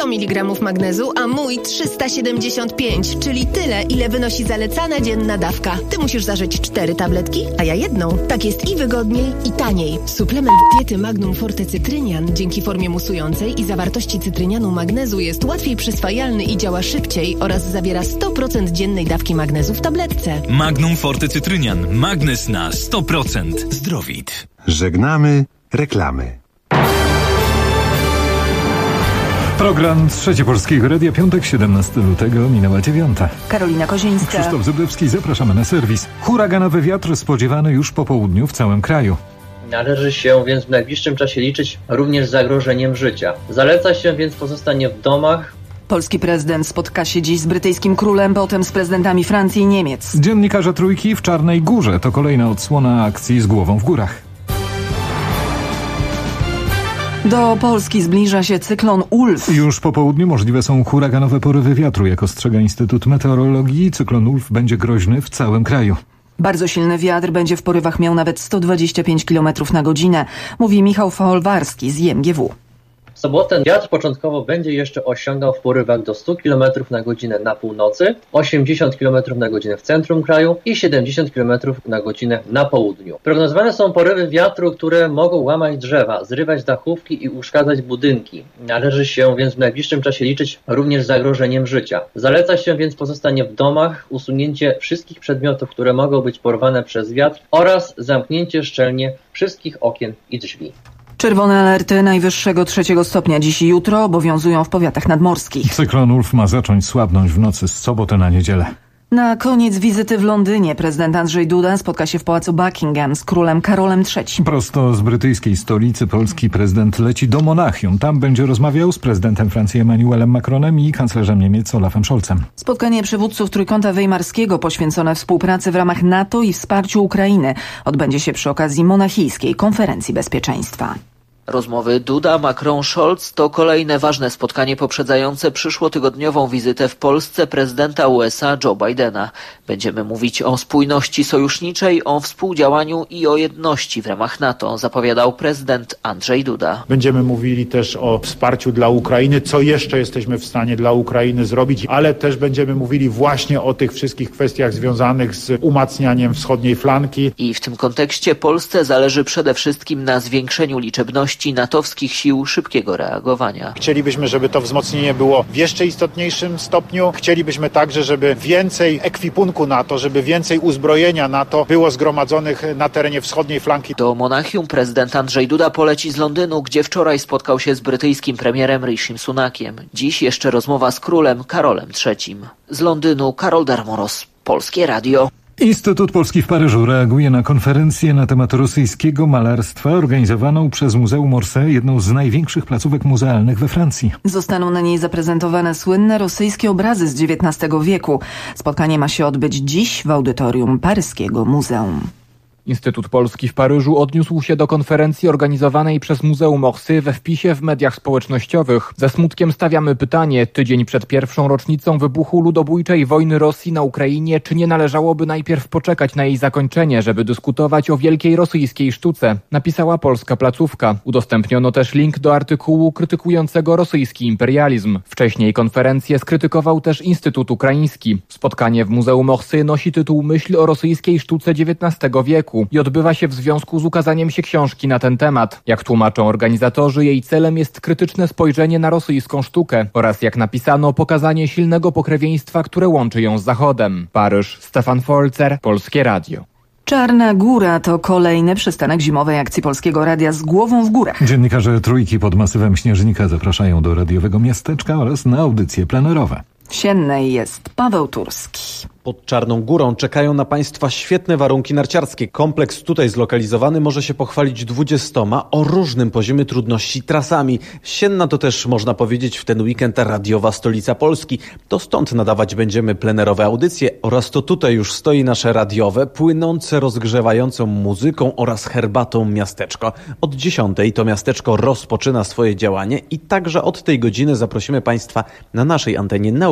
100 mg magnezu, a mój 375, czyli tyle, ile wynosi zalecana dzienna dawka. Ty musisz zażyć 4 tabletki, a ja jedną. Tak jest i wygodniej, i taniej. Suplement diety Magnum Forte Cytrynian dzięki formie musującej i zawartości cytrynianu magnezu jest łatwiej przyswajalny i działa szybciej oraz zawiera 100% dziennej dawki magnezu w tabletce. Magnum Forte Cytrynian. Magnez na 100%. Zdrowit. Żegnamy reklamy. Program Trzecie Polskiego Radia, piątek, 17 lutego, minęła 9. Karolina Kozińska. Krzysztof Zyblewski, zapraszamy na serwis. Huraganowy wiatr spodziewany już po południu w całym kraju. Należy się więc w najbliższym czasie liczyć również z zagrożeniem życia. Zaleca się więc pozostanie w domach. Polski prezydent spotka się dziś z brytyjskim królem, potem z prezydentami Francji i Niemiec. Dziennikarze Trójki w Czarnej Górze to kolejna odsłona akcji z głową w górach. Do Polski zbliża się cyklon Ulf. Już po południu możliwe są huraganowe porywy wiatru. Jak ostrzega Instytut Meteorologii, cyklon Ulf będzie groźny w całym kraju. Bardzo silny wiatr będzie w porywach miał nawet 125 km na godzinę, mówi Michał Folwarski z IMGW. W sobotę wiatr początkowo będzie jeszcze osiągał w porywach do 100 km na godzinę na północy, 80 km na godzinę w centrum kraju i 70 km na godzinę na południu. Prognozowane są porywy wiatru, które mogą łamać drzewa, zrywać dachówki i uszkadzać budynki. Należy się więc w najbliższym czasie liczyć również z zagrożeniem życia. Zaleca się więc pozostanie w domach, usunięcie wszystkich przedmiotów, które mogą być porwane przez wiatr oraz zamknięcie szczelnie wszystkich okien i drzwi. Czerwone alerty najwyższego 3 stopnia dziś i jutro obowiązują w powiatach nadmorskich. Cyklon Ulf ma zacząć słabnąć w nocy z soboty na niedzielę. Na koniec wizyty w Londynie prezydent Andrzej Duda spotka się w pałacu Buckingham z królem Karolem III. Prosto z brytyjskiej stolicy polski prezydent leci do Monachium. Tam będzie rozmawiał z prezydentem Francji Emmanuelem Macronem i kanclerzem Niemiec Olafem Scholzem. Spotkanie przywódców Trójkąta Weimarskiego poświęcone współpracy w ramach NATO i wsparciu Ukrainy odbędzie się przy okazji monachijskiej konferencji bezpieczeństwa. Rozmowy Duda-Macron-Scholz to kolejne ważne spotkanie poprzedzające przyszłotygodniową wizytę w Polsce prezydenta USA Joe Bidena. Będziemy mówić o spójności sojuszniczej, o współdziałaniu i o jedności w ramach NATO, zapowiadał prezydent Andrzej Duda. Będziemy mówili też o wsparciu dla Ukrainy, co jeszcze jesteśmy w stanie dla Ukrainy zrobić, ale też będziemy mówili właśnie o tych wszystkich kwestiach związanych z umacnianiem wschodniej flanki. I w tym kontekście Polsce zależy przede wszystkim na zwiększeniu liczebności natowskich sił szybkiego reagowania. Chcielibyśmy, żeby to wzmocnienie było w jeszcze istotniejszym stopniu. Chcielibyśmy także, żeby więcej ekwipunku NATO, żeby więcej uzbrojenia NATO było zgromadzonych na terenie wschodniej flanki. Do Monachium prezydent Andrzej Duda poleci z Londynu, gdzie wczoraj spotkał się z brytyjskim premierem Rishim Sunakiem. Dziś jeszcze rozmowa z królem Karolem III. Z Londynu Karol Darmoros, Polskie Radio. Instytut Polski w Paryżu reaguje na konferencję na temat rosyjskiego malarstwa organizowaną przez Muzeum Orsay, jedną z największych placówek muzealnych we Francji. Zostaną na niej zaprezentowane słynne rosyjskie obrazy z XIX wieku. Spotkanie ma się odbyć dziś w audytorium Paryskiego Muzeum. Instytut Polski w Paryżu odniósł się do konferencji organizowanej przez Muzeum Orsay we wpisie w mediach społecznościowych. Ze smutkiem stawiamy pytanie, tydzień przed pierwszą rocznicą wybuchu ludobójczej wojny Rosji na Ukrainie, czy nie należałoby najpierw poczekać na jej zakończenie, żeby dyskutować o wielkiej rosyjskiej sztuce, napisała polska placówka. Udostępniono też link do artykułu krytykującego rosyjski imperializm. Wcześniej konferencję skrytykował też Instytut Ukraiński. Spotkanie w Muzeum Orsay nosi tytuł Myśl o rosyjskiej sztuce XIX wieku i odbywa się w związku z ukazaniem się książki na ten temat. Jak tłumaczą organizatorzy, jej celem jest krytyczne spojrzenie na rosyjską sztukę oraz, jak napisano, pokazanie silnego pokrewieństwa, które łączy ją z Zachodem. Paryż, Stefan Folzer, Polskie Radio. Czarna Góra to kolejny przystanek zimowej akcji Polskiego Radia z głową w górach. Dziennikarze Trójki pod masywem śnieżnika zapraszają do radiowego miasteczka oraz na audycje plenerowe. W Siennej jest Paweł Turski. Pod Czarną Górą czekają na Państwa świetne warunki narciarskie. Kompleks tutaj zlokalizowany może się pochwalić 20 o różnym poziomie trudności trasami. Sienna to też, można powiedzieć, w ten weekend radiowa stolica Polski. To stąd nadawać będziemy plenerowe audycje oraz to tutaj już stoi nasze radiowe, płynące rozgrzewającą muzyką oraz herbatą miasteczko. Od 10 to miasteczko rozpoczyna swoje działanie i także od tej godziny zaprosimy Państwa na naszej antenie na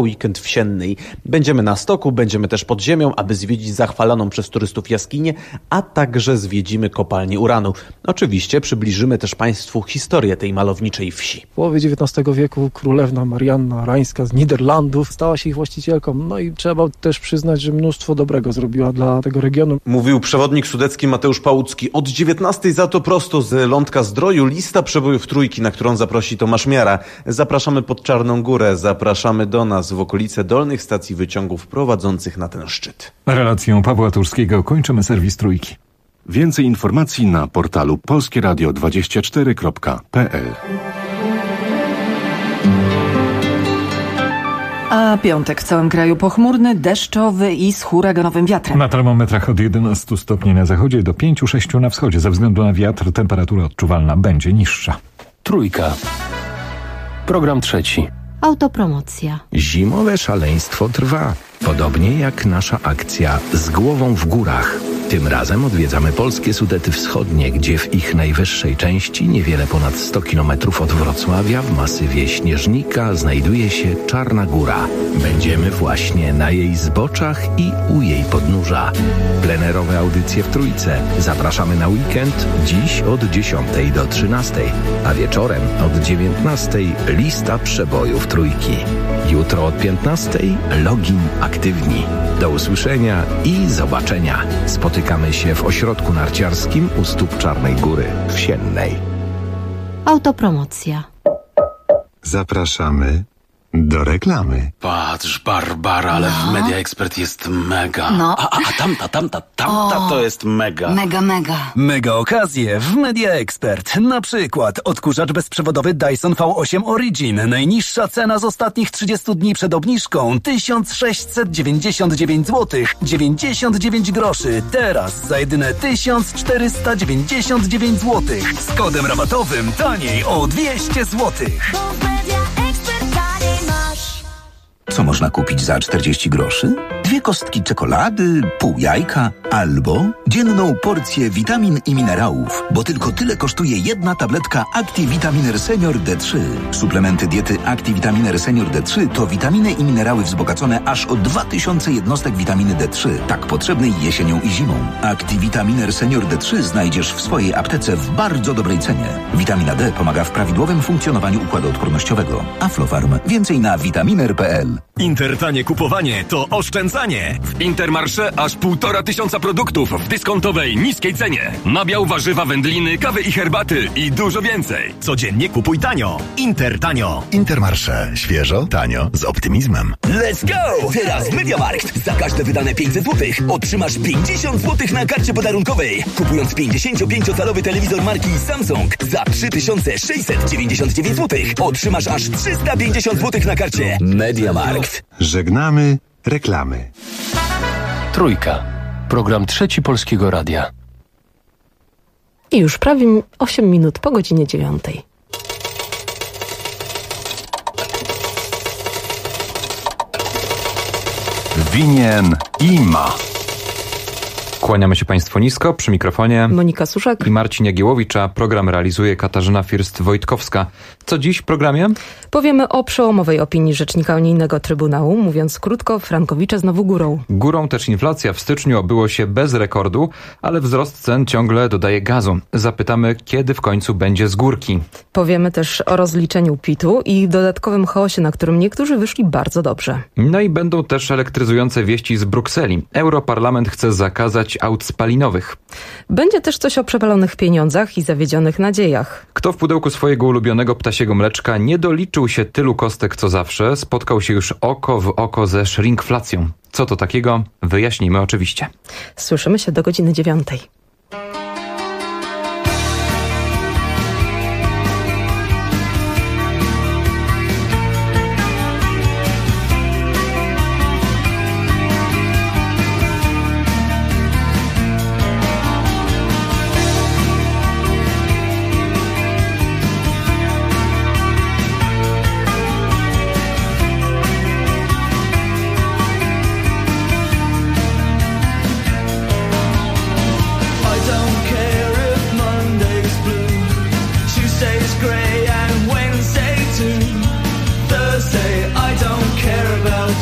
weekend w Siennej. Będziemy na stoku, będziemy też pod ziemią, aby zwiedzić zachwalaną przez turystów jaskinię, a także zwiedzimy kopalnię uranu. Oczywiście przybliżymy też Państwu historię tej malowniczej wsi. W połowie XIX wieku królewna Marianna Rańska z Niderlandów stała się ich właścicielką. No i trzeba też przyznać, że mnóstwo dobrego zrobiła dla tego regionu. Mówił przewodnik sudecki Mateusz Pałucki. Od 19 za to prosto z Lądka Zdroju lista przebojów Trójki, na którą zaprosi Tomasz Miara. Zapraszamy pod Czarną Górę, zapraszamy do nas w okolice dolnych stacji wyciągów prowadzących na ten szczyt. Relacją Pawła Turskiego kończymy serwis Trójki. Więcej informacji na portalu polskieradio24.pl. A piątek w całym kraju pochmurny, deszczowy i z huraganowym wiatrem. Na termometrach od 11 stopni na zachodzie do 5-6 na wschodzie. Ze względu na wiatr temperatura odczuwalna będzie niższa. Trójka. Program trzeci. Autopromocja. Zimowe szaleństwo trwa. Podobnie jak nasza akcja Z głową w górach. Tym razem odwiedzamy polskie Sudety Wschodnie, gdzie w ich najwyższej części, niewiele ponad 100 km od Wrocławia, w masywie Śnieżnika, znajduje się Czarna Góra. Będziemy właśnie na jej zboczach i u jej podnóża. Plenerowe audycje w Trójce. Zapraszamy na weekend, dziś od 10 do 13, a wieczorem od 19 lista przebojów Trójki. Jutro od 15 login aktywni. Do usłyszenia i zobaczenia. Spotykamy się w ośrodku narciarskim u stóp Czarnej Góry w Siennej. Autopromocja. Zapraszamy do reklamy. Patrz, Barbara, ale w Media Expert jest mega. No. A tamta to jest mega. Mega. Mega okazje w Media Expert. Na przykład odkurzacz bezprzewodowy Dyson V8 Origin. Najniższa cena z ostatnich 30 dni przed obniżką 1699 zł 99 groszy. Teraz za jedyne 1499 zł. Z kodem rabatowym taniej o 200 zł. Co można kupić za 40 groszy? 2 kostki czekolady, pół jajka albo dzienną porcję witamin i minerałów, bo tylko tyle kosztuje jedna tabletka ActiVitaminer Senior D3. Suplementy diety ActiVitaminer Senior D3 to witaminy i minerały wzbogacone aż o 2000 jednostek witaminy D3, tak potrzebnej jesienią i zimą. ActiVitaminer Senior D3 znajdziesz w swojej aptece w bardzo dobrej cenie. Witamina D pomaga w prawidłowym funkcjonowaniu układu odpornościowego. Aflofarm. Więcej na vitaminer.pl. Intertanie kupowanie to oszczędzanie. W Intermarché aż 1500 produktów w dyskontowej, niskiej cenie. Nabiał, warzywa, wędliny, kawy i herbaty i dużo więcej. Codziennie kupuj tanio. Intertanio. Intermarché. Świeżo, tanio, z optymizmem. Let's go! Teraz w MediaMarkt. Za każde wydane 500 zł otrzymasz 50 zł na karcie podarunkowej. Kupując 55-calowy telewizor marki Samsung za 3699 zł otrzymasz aż 350 zł na karcie MediaMarkt. Żegnamy reklamy. Trójka. Program trzeci Polskiego Radia. I już prawie 8 minut po godzinie 9. Winien i ma. Kłaniamy się Państwu nisko, przy mikrofonie Monika Suszak i Marcin Jagiełowicz, a program realizuje Katarzyna First-Wojtkowska. Co dziś w programie? Powiemy o przełomowej opinii Rzecznika Unijnego Trybunału. Mówiąc krótko, frankowicze znowu górą. Górą też inflacja. W styczniu obyło się bez rekordu, ale wzrost cen ciągle dodaje gazu. Zapytamy, kiedy w końcu będzie z górki. Powiemy też o rozliczeniu PIT-u i dodatkowym chaosie, na którym niektórzy wyszli bardzo dobrze. No i będą też elektryzujące wieści z Brukseli. Europarlament chce zakazać aut spalinowych. Będzie też coś o przepalonych pieniądzach i zawiedzionych nadziejach. Kto w pudełku swojego ulubionego ptasiego mleczka nie doliczył się tylu kostek co zawsze, spotkał się już oko w oko ze shrinkflacją. Co to takiego? Wyjaśnimy oczywiście. Słyszymy się do godziny 9. I don't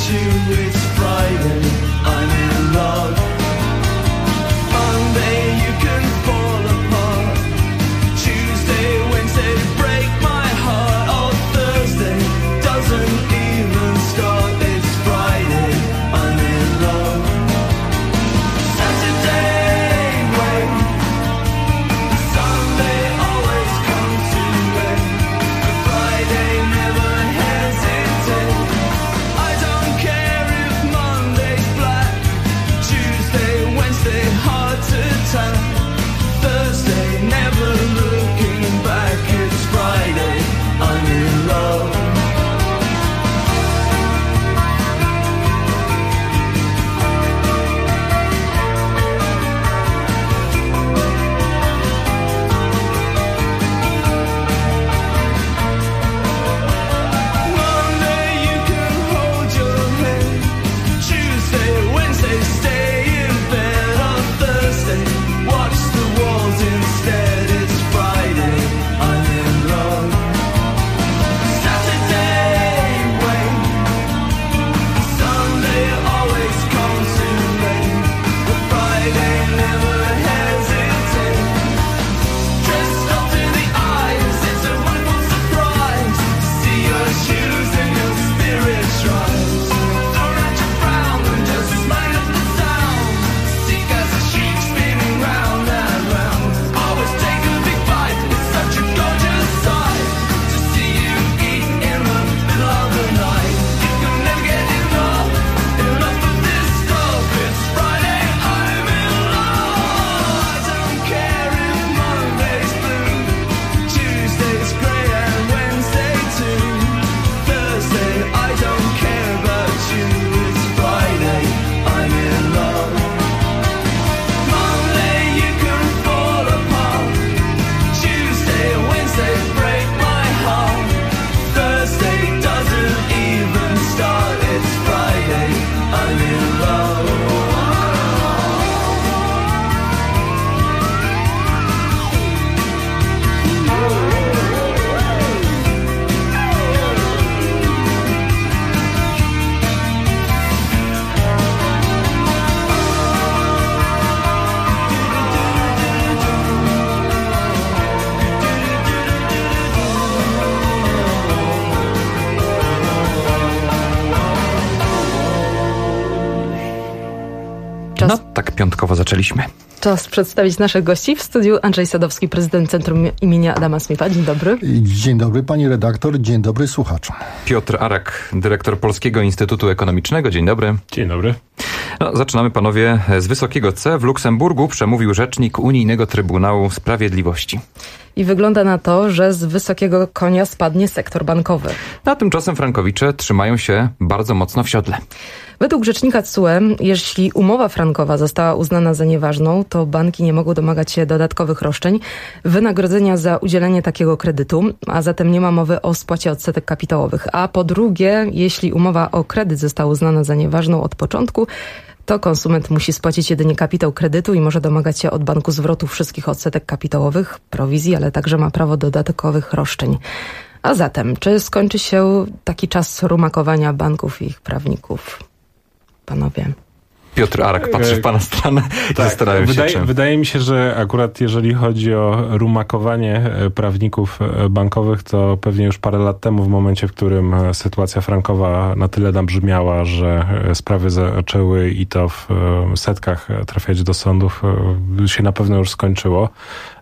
No, tak piątkowo zaczęliśmy. Czas przedstawić naszych gości. W studiu Andrzej Sadowski, prezydent Centrum imienia Adama Smitha. Dzień dobry. Dzień dobry pani redaktor, dzień dobry słuchaczom. Piotr Arak, dyrektor Polskiego Instytutu Ekonomicznego. Dzień dobry. Dzień dobry. No, zaczynamy panowie z wysokiego C. W Luksemburgu przemówił rzecznik Unijnego Trybunału Sprawiedliwości. I wygląda na to, że z wysokiego konia spadnie sektor bankowy. A tymczasem frankowicze trzymają się bardzo mocno w siodle. Według rzecznika TSUE, jeśli umowa frankowa została uznana za nieważną, to banki nie mogą domagać się dodatkowych roszczeń, wynagrodzenia za udzielenie takiego kredytu, a zatem nie ma mowy o spłacie odsetek kapitałowych. A po drugie, jeśli umowa o kredyt została uznana za nieważną od początku, to konsument musi spłacić jedynie kapitał kredytu i może domagać się od banku zwrotu wszystkich odsetek kapitałowych, prowizji, ale także ma prawo do dodatkowych roszczeń. A zatem, czy skończy się taki czas rumakowania banków i ich prawników? Panowie. Piotr Arak patrzy w pana stronę i zastanawiam się czym. Wydaje mi się, że akurat jeżeli chodzi o rumakowanie prawników bankowych, to pewnie już parę lat temu, w momencie, w którym sytuacja frankowa na tyle nabrzmiała, że sprawy zaczęły i to w setkach trafiać do sądów, się na pewno już skończyło.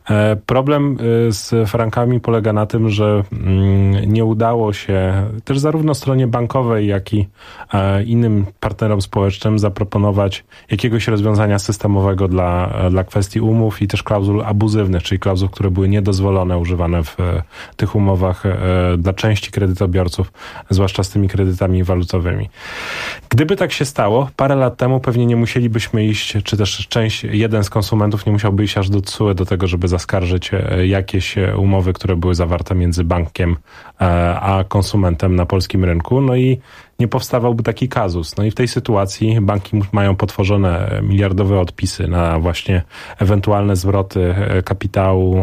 Problem z frankami polega na tym, że nie udało się też zarówno stronie bankowej, jak i innym partnerom społecznym zaproponować jakiegoś rozwiązania systemowego dla kwestii umów i też klauzul abuzywnych, czyli klauzul, które były niedozwolone, używane w tych umowach dla części kredytobiorców, zwłaszcza z tymi kredytami walutowymi. Gdyby tak się stało, parę lat temu pewnie nie musielibyśmy iść, czy też jeden z konsumentów nie musiałby iść aż do TSUE do tego, żeby zaskarżyć jakieś umowy, które były zawarte między bankiem a konsumentem na polskim rynku. No i nie powstawałby taki kazus. No i w tej sytuacji banki mają potworzone miliardowe odpisy na właśnie ewentualne zwroty kapitału,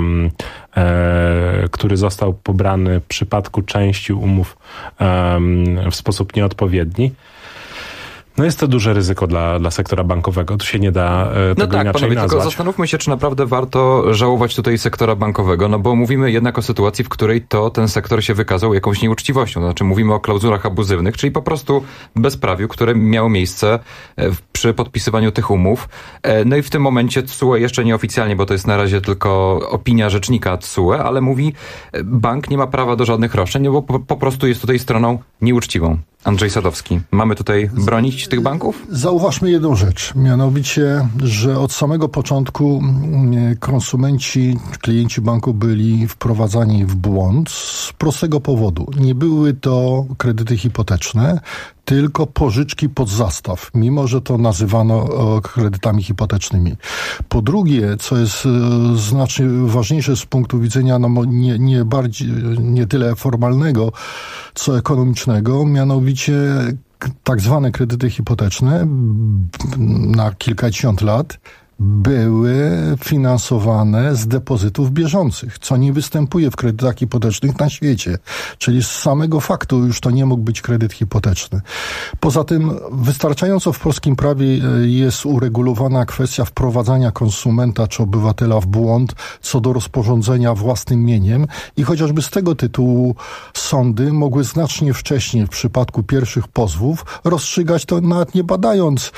który został pobrany w przypadku części umów w sposób nieodpowiedni. No jest to duże ryzyko dla sektora bankowego. Tu się nie da tego inaczej nazwać. Tylko zastanówmy się, czy naprawdę warto żałować tutaj sektora bankowego, no bo mówimy jednak o sytuacji, w której ten sektor się wykazał jakąś nieuczciwością. Znaczy mówimy o klauzulach abuzywnych, czyli po prostu bezprawiu, które miało miejsce przy podpisywaniu tych umów. No i w tym momencie TSUE jeszcze nieoficjalnie, bo to jest na razie tylko opinia rzecznika TSUE, ale mówi, bank nie ma prawa do żadnych roszczeń, bo po prostu jest tutaj stroną nieuczciwą. Andrzej Sadowski, mamy tutaj bronić tych banków? Zauważmy jedną rzecz, mianowicie, że od samego początku konsumenci, klienci banku byli wprowadzani w błąd z prostego powodu. Nie były to kredyty hipoteczne, tylko pożyczki pod zastaw, mimo że to nazywano kredytami hipotecznymi. Po drugie, co jest znacznie ważniejsze z punktu widzenia nie tyle formalnego, co ekonomicznego, mianowicie tak zwane kredyty hipoteczne na kilkadziesiąt lat były finansowane z depozytów bieżących, co nie występuje w kredytach hipotecznych na świecie. Czyli z samego faktu już to nie mógł być kredyt hipoteczny. Poza tym wystarczająco w polskim prawie jest uregulowana kwestia wprowadzania konsumenta czy obywatela w błąd co do rozporządzenia własnym mieniem i chociażby z tego tytułu sądy mogły znacznie wcześniej w przypadku pierwszych pozwów rozstrzygać to nawet nie badając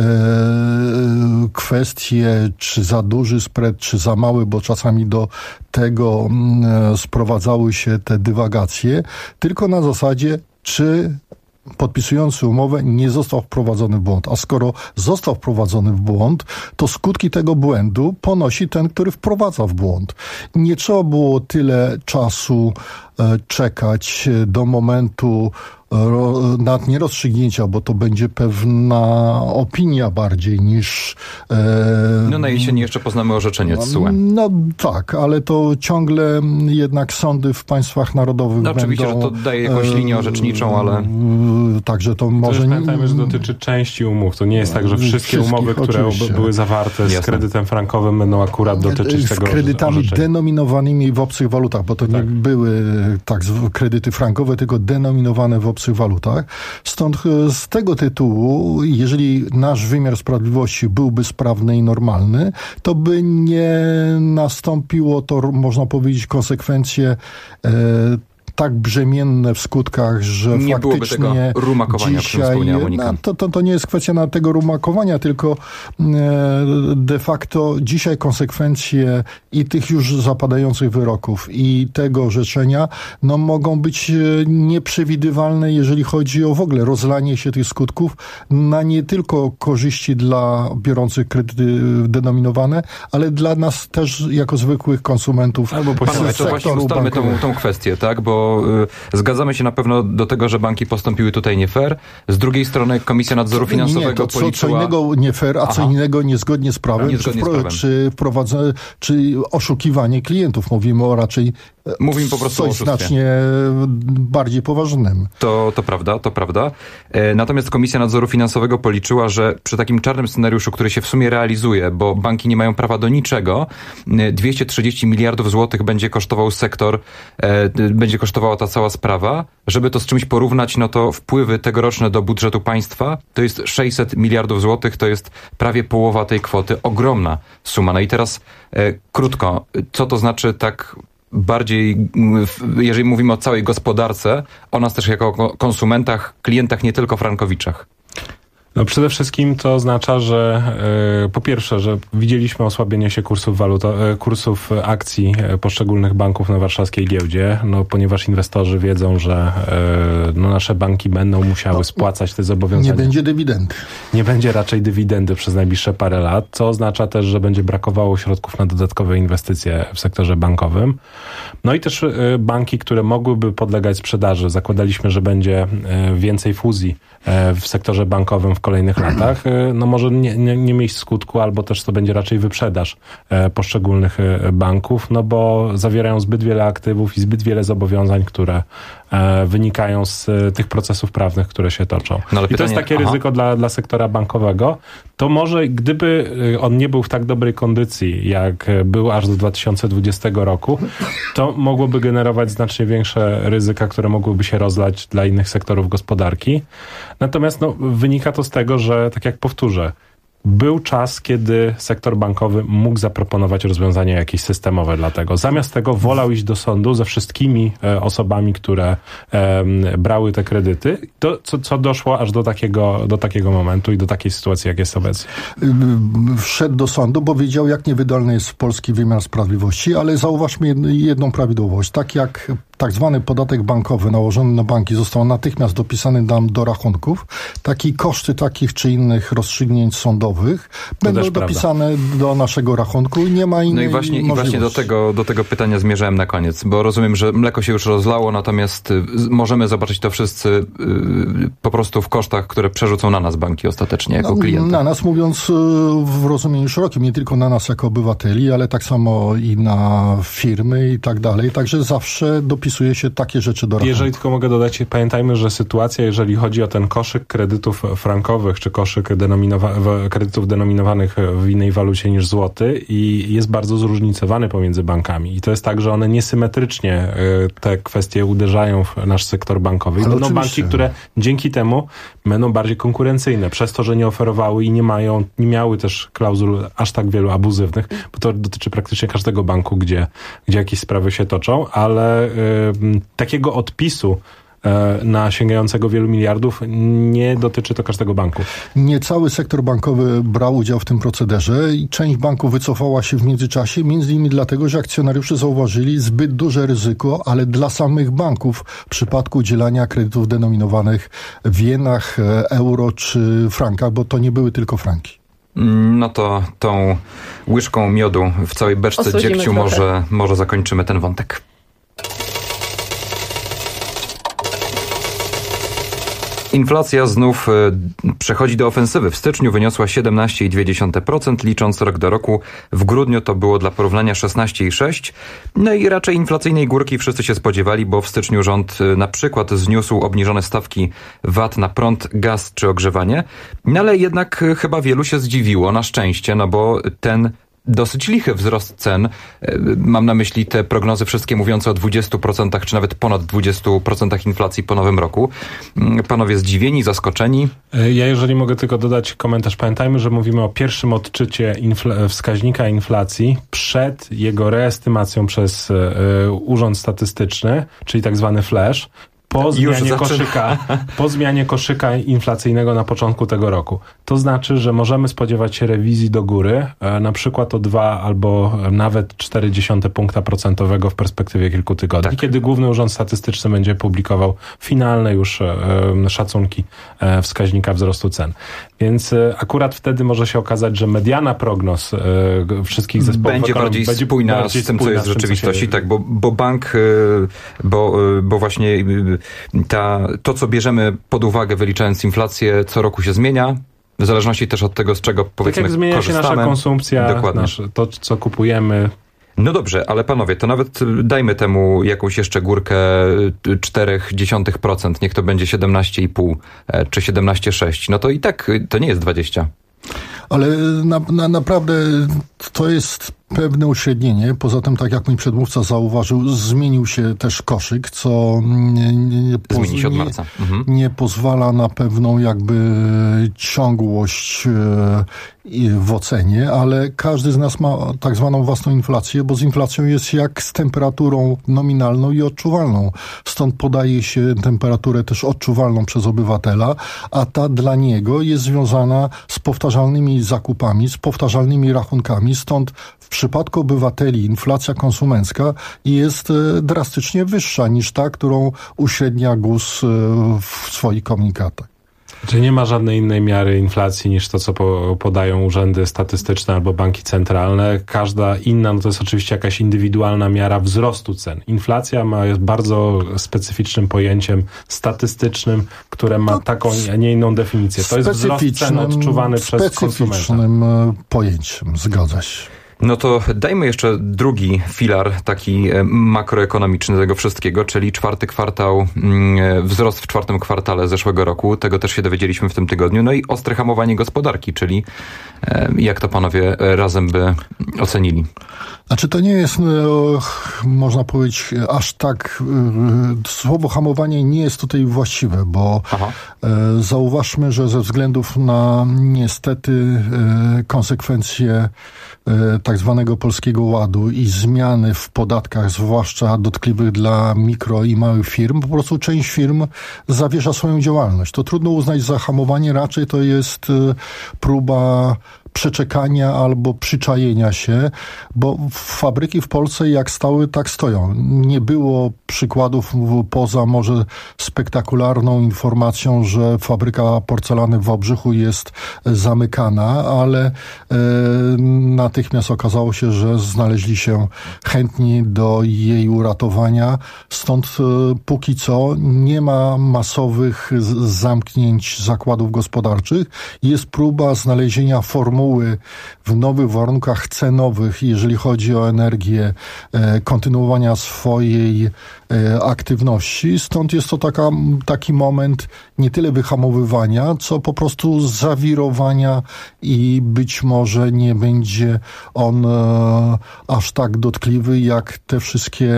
kwestii czy za duży spread, czy za mały, bo czasami do tego sprowadzały się te dywagacje, tylko na zasadzie, czy podpisujący umowę nie został wprowadzony w błąd. A skoro został wprowadzony w błąd, to skutki tego błędu ponosi ten, który wprowadza w błąd. Nie trzeba było tyle czasu czekać do momentu nawet nie rozstrzygnięcia, bo to będzie pewna opinia bardziej niż... No na jesieni jeszcze poznamy orzeczenie TSUE. No tak, ale to ciągle jednak sądy w państwach narodowych będą... Oczywiście, że to daje jakąś linię orzeczniczą, ale... Także to może... Też pamiętajmy, że dotyczy części umów. To nie jest tak, że wszystkie umowy, które były zawarte z kredytem frankowym będą akurat dotyczyć tego. Z kredytami denominowanymi w obcych walutach, bo to nie były kredyty frankowe, tylko denominowane w obcych walutach. Stąd z tego tytułu, jeżeli nasz wymiar sprawiedliwości byłby sprawny i normalny, to by nie nastąpiło to, można powiedzieć, konsekwencje tak brzemienne w skutkach, że nie faktycznie byłoby tego rumakowania, dzisiaj, to nie jest kwestia na tego rumakowania, tylko de facto dzisiaj konsekwencje i tych już zapadających wyroków i tego orzeczenia mogą być nieprzewidywalne, jeżeli chodzi o w ogóle rozlanie się tych skutków na nie tylko korzyści dla biorących kredyty denominowane, ale dla nas też jako zwykłych konsumentów. Albo to właśnie ustalmy tą kwestię, tak? Bo zgadzamy się na pewno do tego, że banki postąpiły tutaj nie fair. Z drugiej strony Komisja Nadzoru Finansowego policzyła... Co innego nie fair, a co innego niezgodnie z prawem, czy oszukiwanie klientów. Mówimy o raczej Mówimy po prostu coś znacznie bardziej poważnym. To prawda. Natomiast Komisja Nadzoru Finansowego policzyła, że przy takim czarnym scenariuszu, który się w sumie realizuje, bo banki nie mają prawa do niczego, 230 miliardów złotych będzie kosztował sektor, będzie kosztowała ta cała sprawa. Żeby to z czymś porównać, to wpływy tegoroczne do budżetu państwa to jest 600 miliardów złotych, to jest prawie połowa tej kwoty. Ogromna suma. No i teraz krótko, co to znaczy tak bardziej, jeżeli mówimy o całej gospodarce, o nas też jako konsumentach, klientach, nie tylko frankowiczach? No przede wszystkim to oznacza, że po pierwsze, że widzieliśmy osłabienie się kursów akcji poszczególnych banków na warszawskiej giełdzie, ponieważ inwestorzy wiedzą, że nasze banki będą musiały spłacać te zobowiązania. Nie będzie dywidendy. Nie będzie raczej dywidendy przez najbliższe parę lat, co oznacza też, że będzie brakowało środków na dodatkowe inwestycje w sektorze bankowym. No i też banki, które mogłyby podlegać sprzedaży. Zakładaliśmy, że będzie więcej fuzji w sektorze bankowym w kolejnych latach, no może nie mieć skutku, albo też to będzie raczej wyprzedaż poszczególnych banków, no bo zawierają zbyt wiele aktywów i zbyt wiele zobowiązań, które wynikają z tych procesów prawnych, które się toczą. No, ale I to jest takie ryzyko dla sektora bankowego. To może, gdyby on nie był w tak dobrej kondycji, jak był aż do 2020 roku, to mogłoby generować znacznie większe ryzyka, które mogłyby się rozlać dla innych sektorów gospodarki. Natomiast wynika to z tego, że, tak jak powtórzę, był czas, kiedy sektor bankowy mógł zaproponować rozwiązanie jakieś systemowe dla tego. Zamiast tego wolał iść do sądu ze wszystkimi osobami, które brały te kredyty. To, co doszło aż do takiego momentu i do takiej sytuacji, jak jest obecnie. Wszedł do sądu, bo wiedział, jak niewydolny jest polski wymiar sprawiedliwości, ale zauważmy jedną prawidłowość. Tak jak tak zwany podatek bankowy nałożony na banki został natychmiast dopisany nam do rachunków, takie koszty takich czy innych rozstrzygnięć sądowych będą dopisane do naszego rachunku i nie ma innej możliwości. I właśnie do tego pytania zmierzałem na koniec, bo rozumiem, że mleko się już rozlało, natomiast możemy zobaczyć to wszyscy po prostu w kosztach, które przerzucą na nas banki ostatecznie jako klienty. Na nas, mówiąc w rozumieniu szerokim, nie tylko na nas jako obywateli, ale tak samo i na firmy i tak dalej. Także zawsze dopisuje się takie rzeczy do rachunku. Jeżeli tylko mogę dodać, pamiętajmy, że sytuacja, jeżeli chodzi o ten koszyk kredytów frankowych, czy koszyk kredytów denominowanych w innej walucie niż złoty, i jest bardzo zróżnicowany pomiędzy bankami. I to jest tak, że one niesymetrycznie te kwestie uderzają w nasz sektor bankowy. I będą banki, które dzięki temu będą bardziej konkurencyjne, przez to, że nie oferowały i nie miały też klauzul aż tak wielu abuzywnych, bo to dotyczy praktycznie każdego banku, gdzie jakieś sprawy się toczą, ale takiego odpisu na sięgającego wielu miliardów nie dotyczy to każdego banku. Nie cały sektor bankowy brał udział w tym procederze i część banków wycofała się w międzyczasie, między innymi dlatego, że akcjonariusze zauważyli zbyt duże ryzyko, ale dla samych banków w przypadku udzielania kredytów denominowanych w jenach, euro czy frankach, bo to nie były tylko franki. No to tą łyżką miodu w całej beczce dziegciu może zakończymy ten wątek. Inflacja znów przechodzi do ofensywy. W styczniu wyniosła 17,2%, licząc rok do roku. W grudniu to było dla porównania 16,6%. No i raczej inflacyjnej górki wszyscy się spodziewali, bo w styczniu rząd na przykład zniósł obniżone stawki VAT na prąd, gaz czy ogrzewanie. No ale jednak chyba wielu się zdziwiło, na szczęście, no bo ten dosyć lichy wzrost cen, mam na myśli te prognozy wszystkie mówiące o 20% czy nawet ponad 20% inflacji po nowym roku. Panowie zdziwieni, zaskoczeni? Ja jeżeli mogę tylko dodać komentarz, pamiętajmy, że mówimy o pierwszym odczycie wskaźnika inflacji przed jego reestymacją przez Urząd Statystyczny, czyli tak zwany flash, po zmianie koszyka inflacyjnego na początku tego roku. To znaczy, że możemy spodziewać się rewizji do góry, na przykład o 2 albo nawet 0,4 punkta procentowego w perspektywie kilku tygodni, kiedy Główny Urząd Statystyczny będzie publikował finalne już szacunki wskaźnika wzrostu cen. Więc akurat wtedy może się okazać, że mediana prognoz wszystkich zespołów będzie bardziej spójna z tym, co jest w rzeczywistości, tak, bo bank, bo właśnie to, co bierzemy pod uwagę, wyliczając inflację, co roku się zmienia, w zależności też od tego, z czego powiedzmy korzystamy. Tak jak zmienia się nasza konsumpcja, to, co kupujemy. No dobrze, ale panowie, to nawet dajmy temu jakąś jeszcze górkę 0,4%, niech to będzie 17,5 czy 17,6. No to i tak to nie jest 20. Ale naprawdę to jest pewne uśrednienie. Poza tym, tak jak mój przedmówca zauważył, zmienił się też koszyk, co zmieni się od marca. Nie pozwala na pewną jakby ciągłość w ocenie, ale każdy z nas ma tak zwaną własną inflację, bo z inflacją jest jak z temperaturą nominalną i odczuwalną. Stąd podaje się temperaturę też odczuwalną przez obywatela, a ta dla niego jest związana z powtarzalnymi zakupami, z powtarzalnymi rachunkami. Stąd w przypadku obywateli inflacja konsumencka jest drastycznie wyższa niż ta, którą uśrednia GUS w swoich komunikatach. Czy nie ma żadnej innej miary inflacji niż to, co podają urzędy statystyczne albo banki centralne. Każda inna, no to jest oczywiście jakaś indywidualna miara wzrostu cen. Inflacja jest bardzo specyficznym pojęciem statystycznym, które ma taką, a nie inną definicję. To jest wzrost cen odczuwany przez konsumenta. Specyficznym pojęciem, zgadza się. No to dajmy jeszcze drugi filar taki makroekonomiczny tego wszystkiego, czyli czwarty kwartał, wzrost w czwartym kwartale zeszłego roku. Tego też się dowiedzieliśmy w tym tygodniu. No i ostre hamowanie gospodarki, czyli jak to panowie razem by ocenili? Znaczy to nie jest, można powiedzieć, aż tak, słowo hamowanie nie jest tutaj właściwe, bo zauważmy, że ze względów na niestety konsekwencje tak zwanego Polskiego Ładu i zmiany w podatkach, zwłaszcza dotkliwych dla mikro i małych firm, po prostu część firm zawiesza swoją działalność. To trudno uznać za hamowanie, raczej to jest próba przeczekania albo przyczajenia się, bo fabryki w Polsce jak stały, tak stoją. Nie było przykładów poza może spektakularną informacją, że fabryka porcelany w Wałbrzychu jest zamykana, ale natychmiast okazało się, że znaleźli się chętni do jej uratowania. Stąd póki co nie ma masowych zamknięć zakładów gospodarczych. Jest próba znalezienia formuły w nowych warunkach cenowych, jeżeli chodzi o energię, kontynuowania swojej aktywności. Stąd jest to taki moment nie tyle wyhamowywania, co po prostu zawirowania i być może nie będzie on aż tak dotkliwy, jak te wszystkie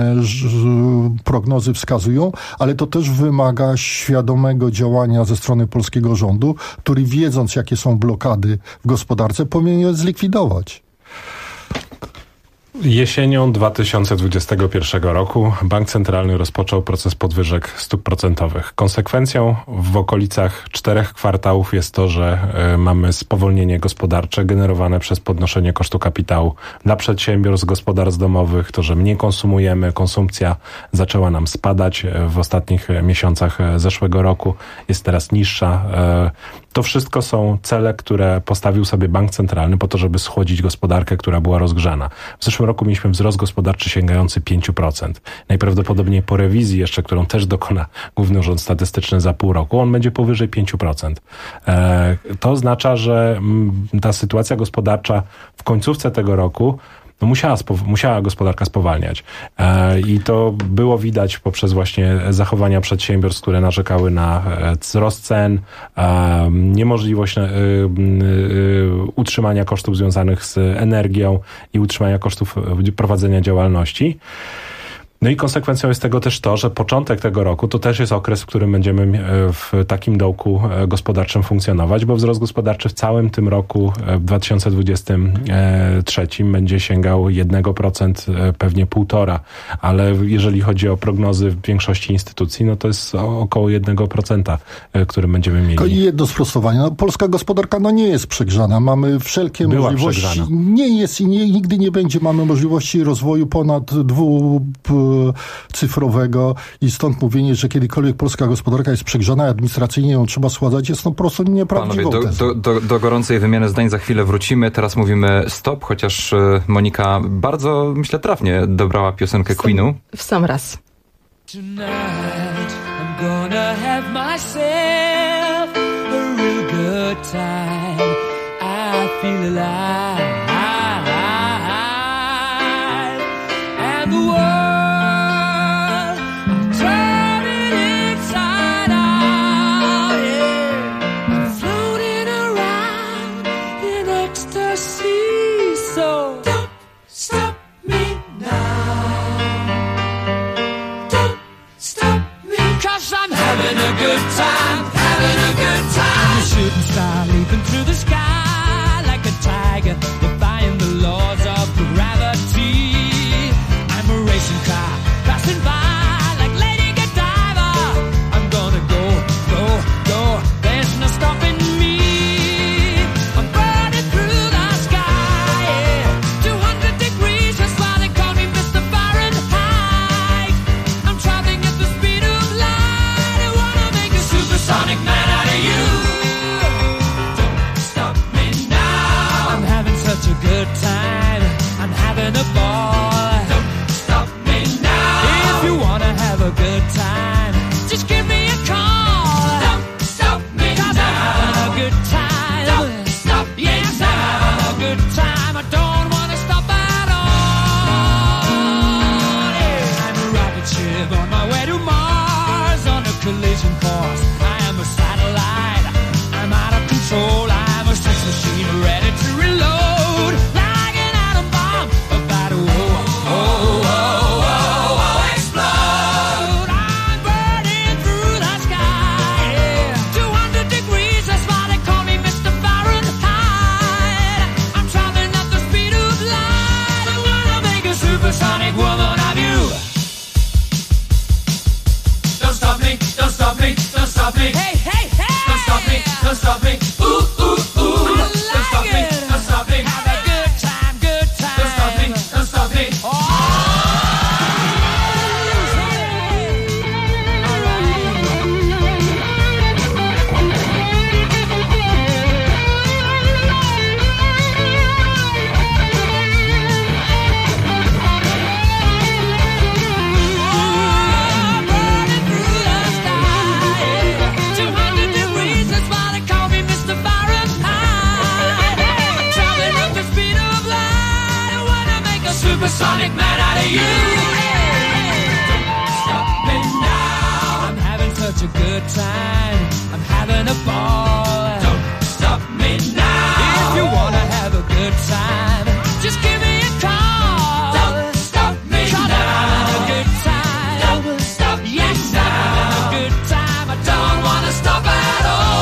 prognozy wskazują, ale to też wymaga świadomego działania ze strony polskiego rządu, który wiedząc, jakie są blokady w gospodarce, powinien je zlikwidować. Jesienią 2021 roku Bank Centralny rozpoczął proces podwyżek stóp procentowych. Konsekwencją w okolicach 4 kwartałów jest to, że mamy spowolnienie gospodarcze generowane przez podnoszenie kosztu kapitału dla przedsiębiorstw, gospodarstw domowych, to, że mniej konsumujemy, konsumpcja zaczęła nam spadać w ostatnich miesiącach zeszłego roku, jest teraz niższa. To wszystko są cele, które postawił sobie Bank Centralny po to, żeby schłodzić gospodarkę, która była rozgrzana. W zeszłym roku mieliśmy wzrost gospodarczy sięgający 5%. Najprawdopodobniej po rewizji jeszcze, którą też dokona Główny Urząd Statystyczny za pół roku, on będzie powyżej 5%. To oznacza, że ta sytuacja gospodarcza w końcówce tego roku musiała gospodarka spowalniać. I to było widać poprzez właśnie zachowania przedsiębiorstw, które narzekały na wzrost cen, niemożliwość utrzymania kosztów związanych z energią i utrzymania kosztów prowadzenia działalności. No i konsekwencją jest tego też to, że początek tego roku to też jest okres, w którym będziemy w takim dołku gospodarczym funkcjonować, bo wzrost gospodarczy w całym tym roku, w 2023 będzie sięgał 1%, pewnie 1,5%, ale jeżeli chodzi o prognozy w większości instytucji, no to jest około 1%, którym będziemy mieli. I jedno sprostowanie. No, polska gospodarka nie jest przegrzana. Mamy wszelkie możliwości. Przegrzana. Nie jest i nigdy nie będzie. Mamy możliwości rozwoju ponad cyfrowego i stąd mówienie, że kiedykolwiek polska gospodarka jest przegrzana i administracyjnie ją trzeba schładzać, jest po prostu nieprawdziwą tezą. Do gorącej wymiany zdań za chwilę wrzucimy. Teraz mówimy stop, chociaż Monika bardzo, myślę, trafnie dobrała piosenkę Queenu. W sam raz. Tonight I'm gonna have myself a real good time. I feel alive. And the world shooting star leaping through the sky like a tiger, defying the laws of gravity. I'm a racing car passing by like Lady Godiva. I'm gonna go, go, go. There's no stopping me. I'm burning through the sky, yeah. 200 degrees, that's why they call me Mr. Fahrenheit. I'm traveling at the speed of light. I wanna make a supersonic man out of you. force. I am a satellite. I'm out of control. I'm a sex machine ready to reload. Like an atom bomb about to explode. I'm burning through the sky. Yeah. 200 degrees, that's why they call me Mr. Fahrenheit. I'm traveling at the speed of light. I'm gonna make a supersonic woman of you. Don't stop me, don't stop me, don't stop me. Hey, hey, hey! Don't stop me, don't stop me. Ooh, ooh, ooh. Don't stop me, don't stop me. Have a good time, good time. Don't stop me, don't stop me. Supersonic man out of you. Don't stop me now. I'm having such a good time. I'm having a ball. Don't stop me now. If you wanna have a good time, just give me a call. Don't stop me now. I'm having a good time. Don't stop me now. I'm having a good time. I don't wanna stop at all.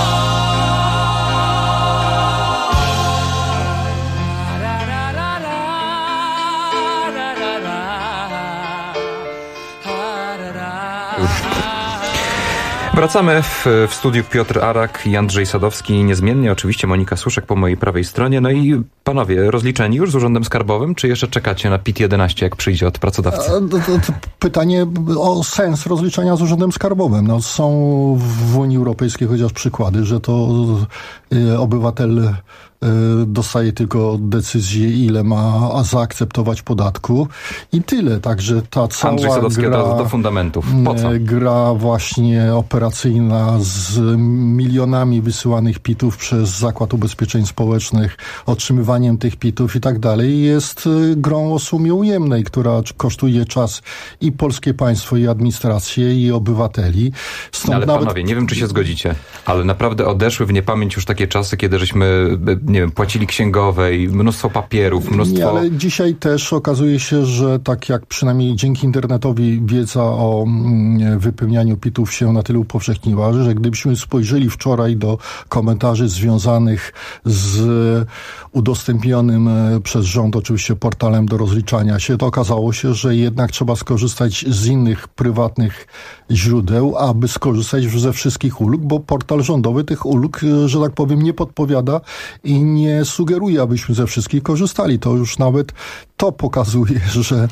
Wracamy w studiu Piotr Arak i Andrzej Sadowski, niezmiennie oczywiście Monika Suszek po mojej prawej stronie. No i panowie, rozliczeni już z Urzędem Skarbowym, czy jeszcze czekacie na PIT-11, jak przyjdzie od pracodawcy? To pytanie o sens rozliczenia z Urzędem Skarbowym. No, są w Unii Europejskiej chociaż przykłady, że to obywatel dostaje tylko decyzję, ile ma zaakceptować podatku i tyle. Także ta cała Andrzej Sadowski do fundamentów. Po co? Gra właśnie operacyjna z milionami wysyłanych PIT-ów przez Zakład Ubezpieczeń Społecznych, otrzymywaniem tych PIT-ów i tak dalej, jest grą o sumie ujemnej, która kosztuje czas i polskie państwo, i administrację, i obywateli. Stąd ale nawet... panowie, nie wiem, czy się zgodzicie, ale naprawdę odeszły w niepamięć już takie czasy, kiedy żeśmy, nie wiem, płacili księgowej, mnóstwo papierów, mnóstwo... Nie, ale dzisiaj też okazuje się, że tak jak przynajmniej dzięki internetowi wiedza o wypełnianiu PIT-ów się na tyle upowszechniła, że gdybyśmy spojrzeli wczoraj do komentarzy związanych z udostępnionym przez rząd oczywiście portalem do rozliczania się, to okazało się, że jednak trzeba skorzystać z innych prywatnych źródeł, aby skorzystać ze wszystkich ulg, bo portal rządowy tych ulg, że tak powiem, nie podpowiada i nie sugeruje, abyśmy ze wszystkich korzystali. To już nawet to pokazuje, że...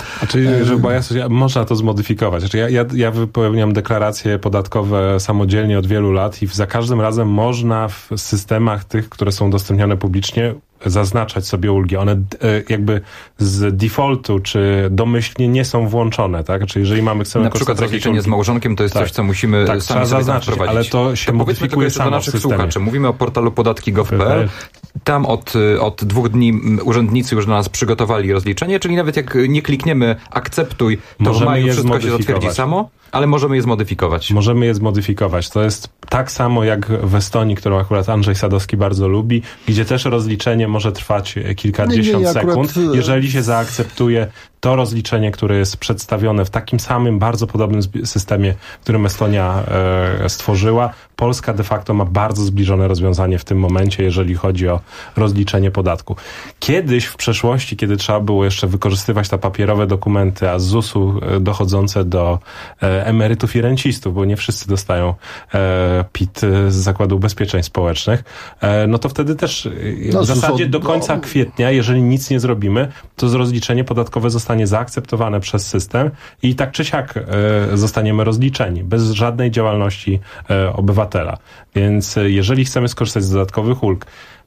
można to zmodyfikować. Ja wypełniam deklaracje podatkowe samodzielnie od wielu lat i za każdym razem można w systemach tych, które są udostępniane publicznie, zaznaczać sobie ulgi. One jakby z defaultu czy domyślnie nie są włączone, tak? Czyli jeżeli chcemy na przykład rozliczenie z małżonkiem to jest coś, co musimy sami sobie wprowadzić. Ale to się modyfikuje samo do naszych słuchaczy. Mówimy o portalu podatki.gov.pl. Tam od 2 dni urzędnicy już dla nas przygotowali rozliczenie, czyli nawet jak nie klikniemy akceptuj, to w maju wszystko się zatwierdzi samo, ale możemy je zmodyfikować. Możemy je zmodyfikować. To jest tak samo jak w Estonii, którą akurat Andrzej Sadowski bardzo lubi, gdzie też rozliczenie może trwać kilkadziesiąt sekund. Jeżeli się zaakceptuje to rozliczenie, które jest przedstawione w takim samym, bardzo podobnym systemie, którym Estonia stworzyła, Polska de facto ma bardzo zbliżone rozwiązanie w tym momencie, jeżeli chodzi o rozliczenie podatku. Kiedyś w przeszłości, kiedy trzeba było jeszcze wykorzystywać te papierowe dokumenty, a z ZUS-u dochodzące do emerytów i rencistów, bo nie wszyscy dostają PIT z Zakładu Ubezpieczeń Społecznych, no to wtedy też w zasadzie do końca kwietnia, jeżeli nic nie zrobimy, to rozliczenie podatkowe zostanie zaakceptowane przez system i tak czy siak zostaniemy rozliczeni, bez żadnej działalności obywatela. Więc jeżeli chcemy skorzystać z dodatkowych ulg,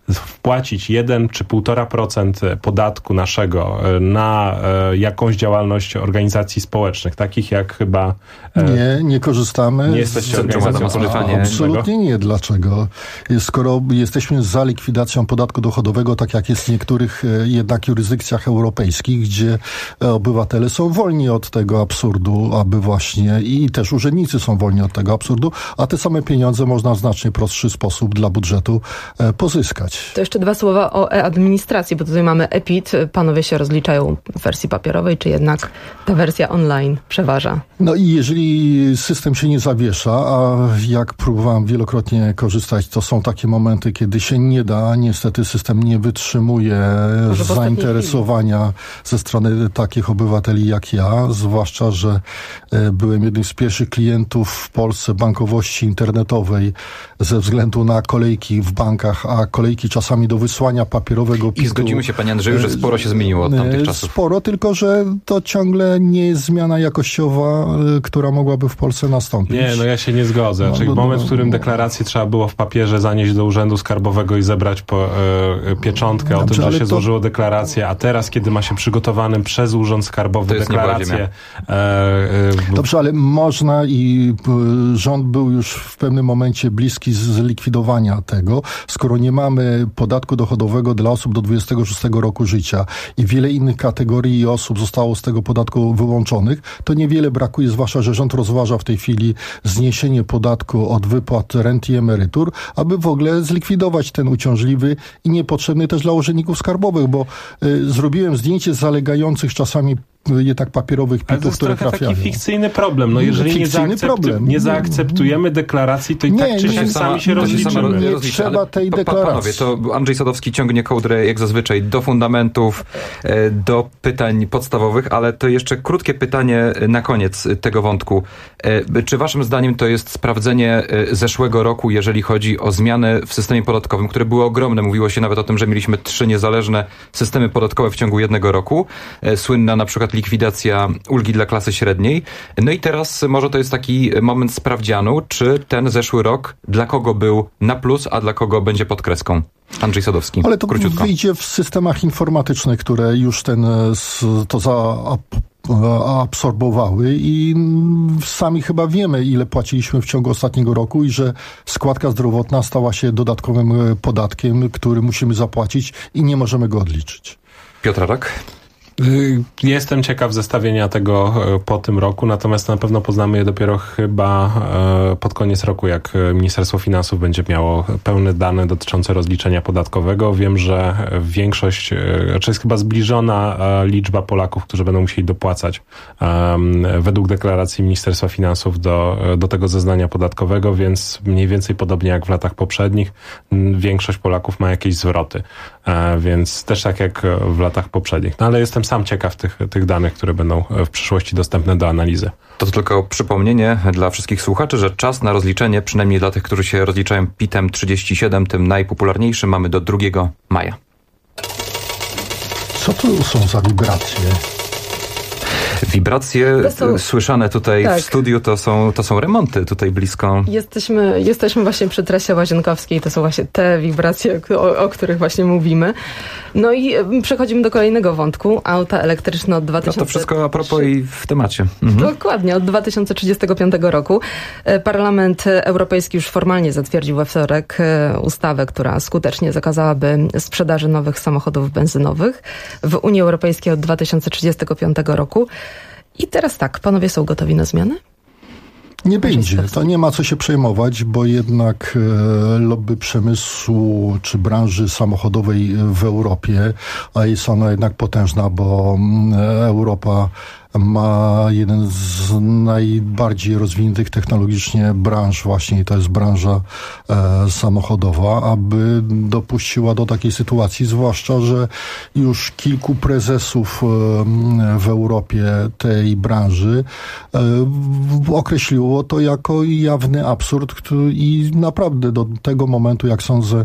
wpłacić 1 czy 1,5% podatku naszego na jakąś działalność organizacji społecznych, takich jak chyba... Nie korzystamy. Nie jesteście organizacją społeczną? Absolutnie nie. Dlaczego? Skoro jesteśmy za likwidacją podatku dochodowego, tak jak jest w niektórych jednak jurysdykcjach europejskich, gdzie obywatele są wolni od tego absurdu, aby właśnie i też urzędnicy są wolni od tego absurdu, a te same pieniądze można w znacznie prostszy sposób dla budżetu pozyskać. To jeszcze 2 słowa o e-administracji, bo tutaj mamy e-PIT. Panowie się rozliczają w wersji papierowej, czy jednak ta wersja online przeważa? No i jeżeli system się nie zawiesza, a jak próbowałem wielokrotnie korzystać, to są takie momenty, kiedy się nie da. Niestety system nie wytrzymuje zainteresowania ze strony takich obywateli jak ja, zwłaszcza, że byłem jednym z pierwszych klientów w Polsce bankowości internetowej ze względu na kolejki w bankach, a kolejki czasami do wysłania papierowego PIT-u. I zgodzimy się, panie Andrzeju, że sporo się zmieniło od tamtych czasów. Sporo, tylko że to ciągle nie jest zmiana jakościowa, która mogłaby w Polsce nastąpić. Nie, no ja się nie zgodzę. Czyli moment, w którym deklarację trzeba było w papierze zanieść do Urzędu Skarbowego i zebrać pieczątkę o tym, że się złożyło deklarację, a teraz, kiedy ma się przygotowanym przez Urząd Skarbowy deklarację... Dobrze, ale można i rząd był już w pewnym momencie bliski zlikwidowania tego, skoro nie mamy podatku dochodowego dla osób do 26 roku życia i wiele innych kategorii osób zostało z tego podatku wyłączonych, to niewiele brakuje, zwłaszcza, że rząd rozważa w tej chwili zniesienie podatku od wypłat rent i emerytur, aby w ogóle zlikwidować ten uciążliwy i niepotrzebny też dla urzędników skarbowych, bo zrobiłem zdjęcie zalegających czasami jednak papierowych PIT-ów, które trafiają. To jest taki fikcyjny problem. No jeżeli nie zaakceptujemy deklaracji, to i tak czy siak sami się rozliczymy. Nie trzeba tej deklaracji. Panowie, to Andrzej Sadowski ciągnie kołdrę jak zazwyczaj do fundamentów, do pytań podstawowych, ale to jeszcze krótkie pytanie na koniec tego wątku. Czy waszym zdaniem to jest sprawdzenie zeszłego roku, jeżeli chodzi o zmiany w systemie podatkowym, które były ogromne? Mówiło się nawet o tym, że mieliśmy 3 niezależne systemy podatkowe w ciągu 1 roku. Słynna na przykład likwidacja ulgi dla klasy średniej. No i teraz może to jest taki moment sprawdzianu, czy ten zeszły rok dla kogo był na plus, a dla kogo będzie pod kreską. Andrzej Sadowski. Ale to króciutko. Wyjdzie w systemach informatycznych, które już to zaabsorbowały i sami chyba wiemy, ile płaciliśmy w ciągu ostatniego roku i że składka zdrowotna stała się dodatkowym podatkiem, który musimy zapłacić i nie możemy go odliczyć. Piotr Rak? Jestem ciekaw zestawienia tego po tym roku, natomiast na pewno poznamy je dopiero chyba pod koniec roku, jak Ministerstwo Finansów będzie miało pełne dane dotyczące rozliczenia podatkowego. Wiem, że większość, czy jest chyba zbliżona liczba Polaków, którzy będą musieli dopłacać według deklaracji Ministerstwa Finansów do tego zeznania podatkowego, więc mniej więcej podobnie jak w latach poprzednich, większość Polaków ma jakieś zwroty, więc też tak jak w latach poprzednich. No, ale jestem sam ciekaw tych danych, które będą w przyszłości dostępne do analizy. To tylko przypomnienie dla wszystkich słuchaczy, że czas na rozliczenie, przynajmniej dla tych, którzy się rozliczają PIT-em 37, tym najpopularniejszym, mamy do 2 maja. Co to są za wibracje? Wibracje słyszane tutaj w studiu to są remonty tutaj blisko. Jesteśmy właśnie przy trasie łazienkowskiej, to są właśnie te wibracje, o których właśnie mówimy. No i przechodzimy do kolejnego wątku. Auta elektryczne od 2030... No to wszystko a propos i w temacie. Dokładnie, od 2035 roku. Parlament Europejski już formalnie zatwierdził we wtorek ustawę, która skutecznie zakazałaby sprzedaży nowych samochodów benzynowych w Unii Europejskiej od 2035 roku. I teraz tak, panowie są gotowi na zmiany? Nie będzie. To nie ma co się przejmować, bo jednak lobby przemysłu czy branży samochodowej w Europie, a jest ona jednak potężna, bo Europa ma jeden z najbardziej rozwiniętych technologicznie branż właśnie i to jest branża samochodowa, aby dopuściła do takiej sytuacji, zwłaszcza, że już kilku prezesów w Europie tej branży określiło to jako jawny absurd i naprawdę do tego momentu, jak sądzę,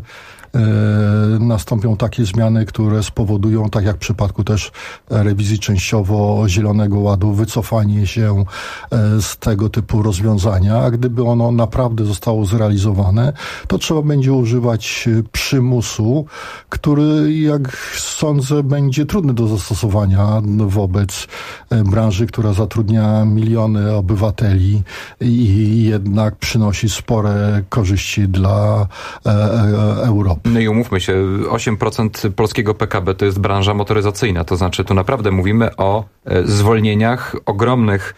nastąpią takie zmiany, które spowodują, tak jak w przypadku też rewizji częściowo zielonego Zielonego Ładu, wycofanie się z tego typu rozwiązania, a gdyby ono naprawdę zostało zrealizowane, to trzeba będzie używać przymusu, który, jak sądzę, będzie trudny do zastosowania wobec branży, która zatrudnia miliony obywateli i jednak przynosi spore korzyści dla Europy. No i umówmy się, 8% polskiego PKB to jest branża motoryzacyjna, to znaczy tu naprawdę mówimy o zwolnieniach, ogromnych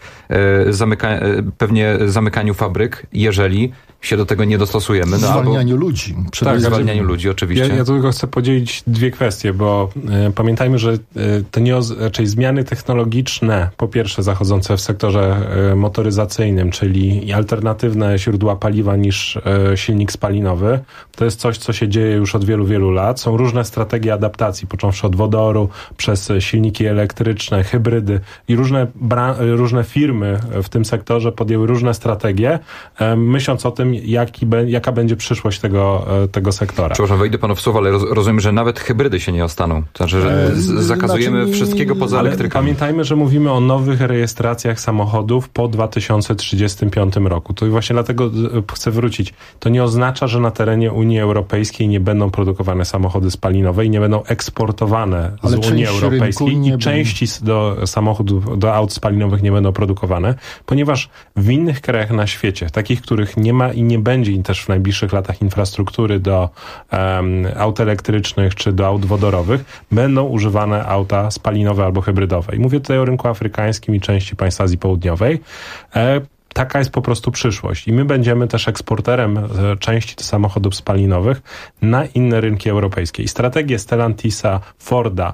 pewnie zamykaniu fabryk, jeżeli się do tego nie dostosujemy. No, zwalnianiu ludzi. Tak, zwalnianiu ludzi, oczywiście. Ja tylko chcę podzielić dwie kwestie, bo pamiętajmy, że to czyli zmiany technologiczne, po pierwsze zachodzące w sektorze motoryzacyjnym, czyli alternatywne źródła paliwa niż silnik spalinowy, to jest coś, co się dzieje już od wielu, wielu lat. Są różne strategie adaptacji, począwszy od wodoru, przez silniki elektryczne, hybrydy i różne firmy w tym sektorze podjęły różne strategie, myśląc o tym, jaka będzie przyszłość tego sektora. Przepraszam, wejdę panu w słowo, ale rozumiem, że nawet hybrydy się nie ostaną. To znaczy, że zakazujemy wszystkiego poza elektrykami. Pamiętajmy, że mówimy o nowych rejestracjach samochodów po 2035 roku. To właśnie dlatego chcę wrócić. To nie oznacza, że na terenie Unii Europejskiej nie będą produkowane samochody spalinowe i nie będą eksportowane z Unii Europejskiej i części do samochodów, do aut spalinowych nie będą produkowane, ponieważ w innych krajach na świecie, takich, których nie ma i nie będzie też w najbliższych latach infrastruktury do aut elektrycznych czy do aut wodorowych, będą używane auta spalinowe albo hybrydowe. I mówię tutaj o rynku afrykańskim i części państw Azji Południowej. Taka jest po prostu przyszłość. I my będziemy też eksporterem części samochodów spalinowych na inne rynki europejskie. I strategie Stellantisa, Forda,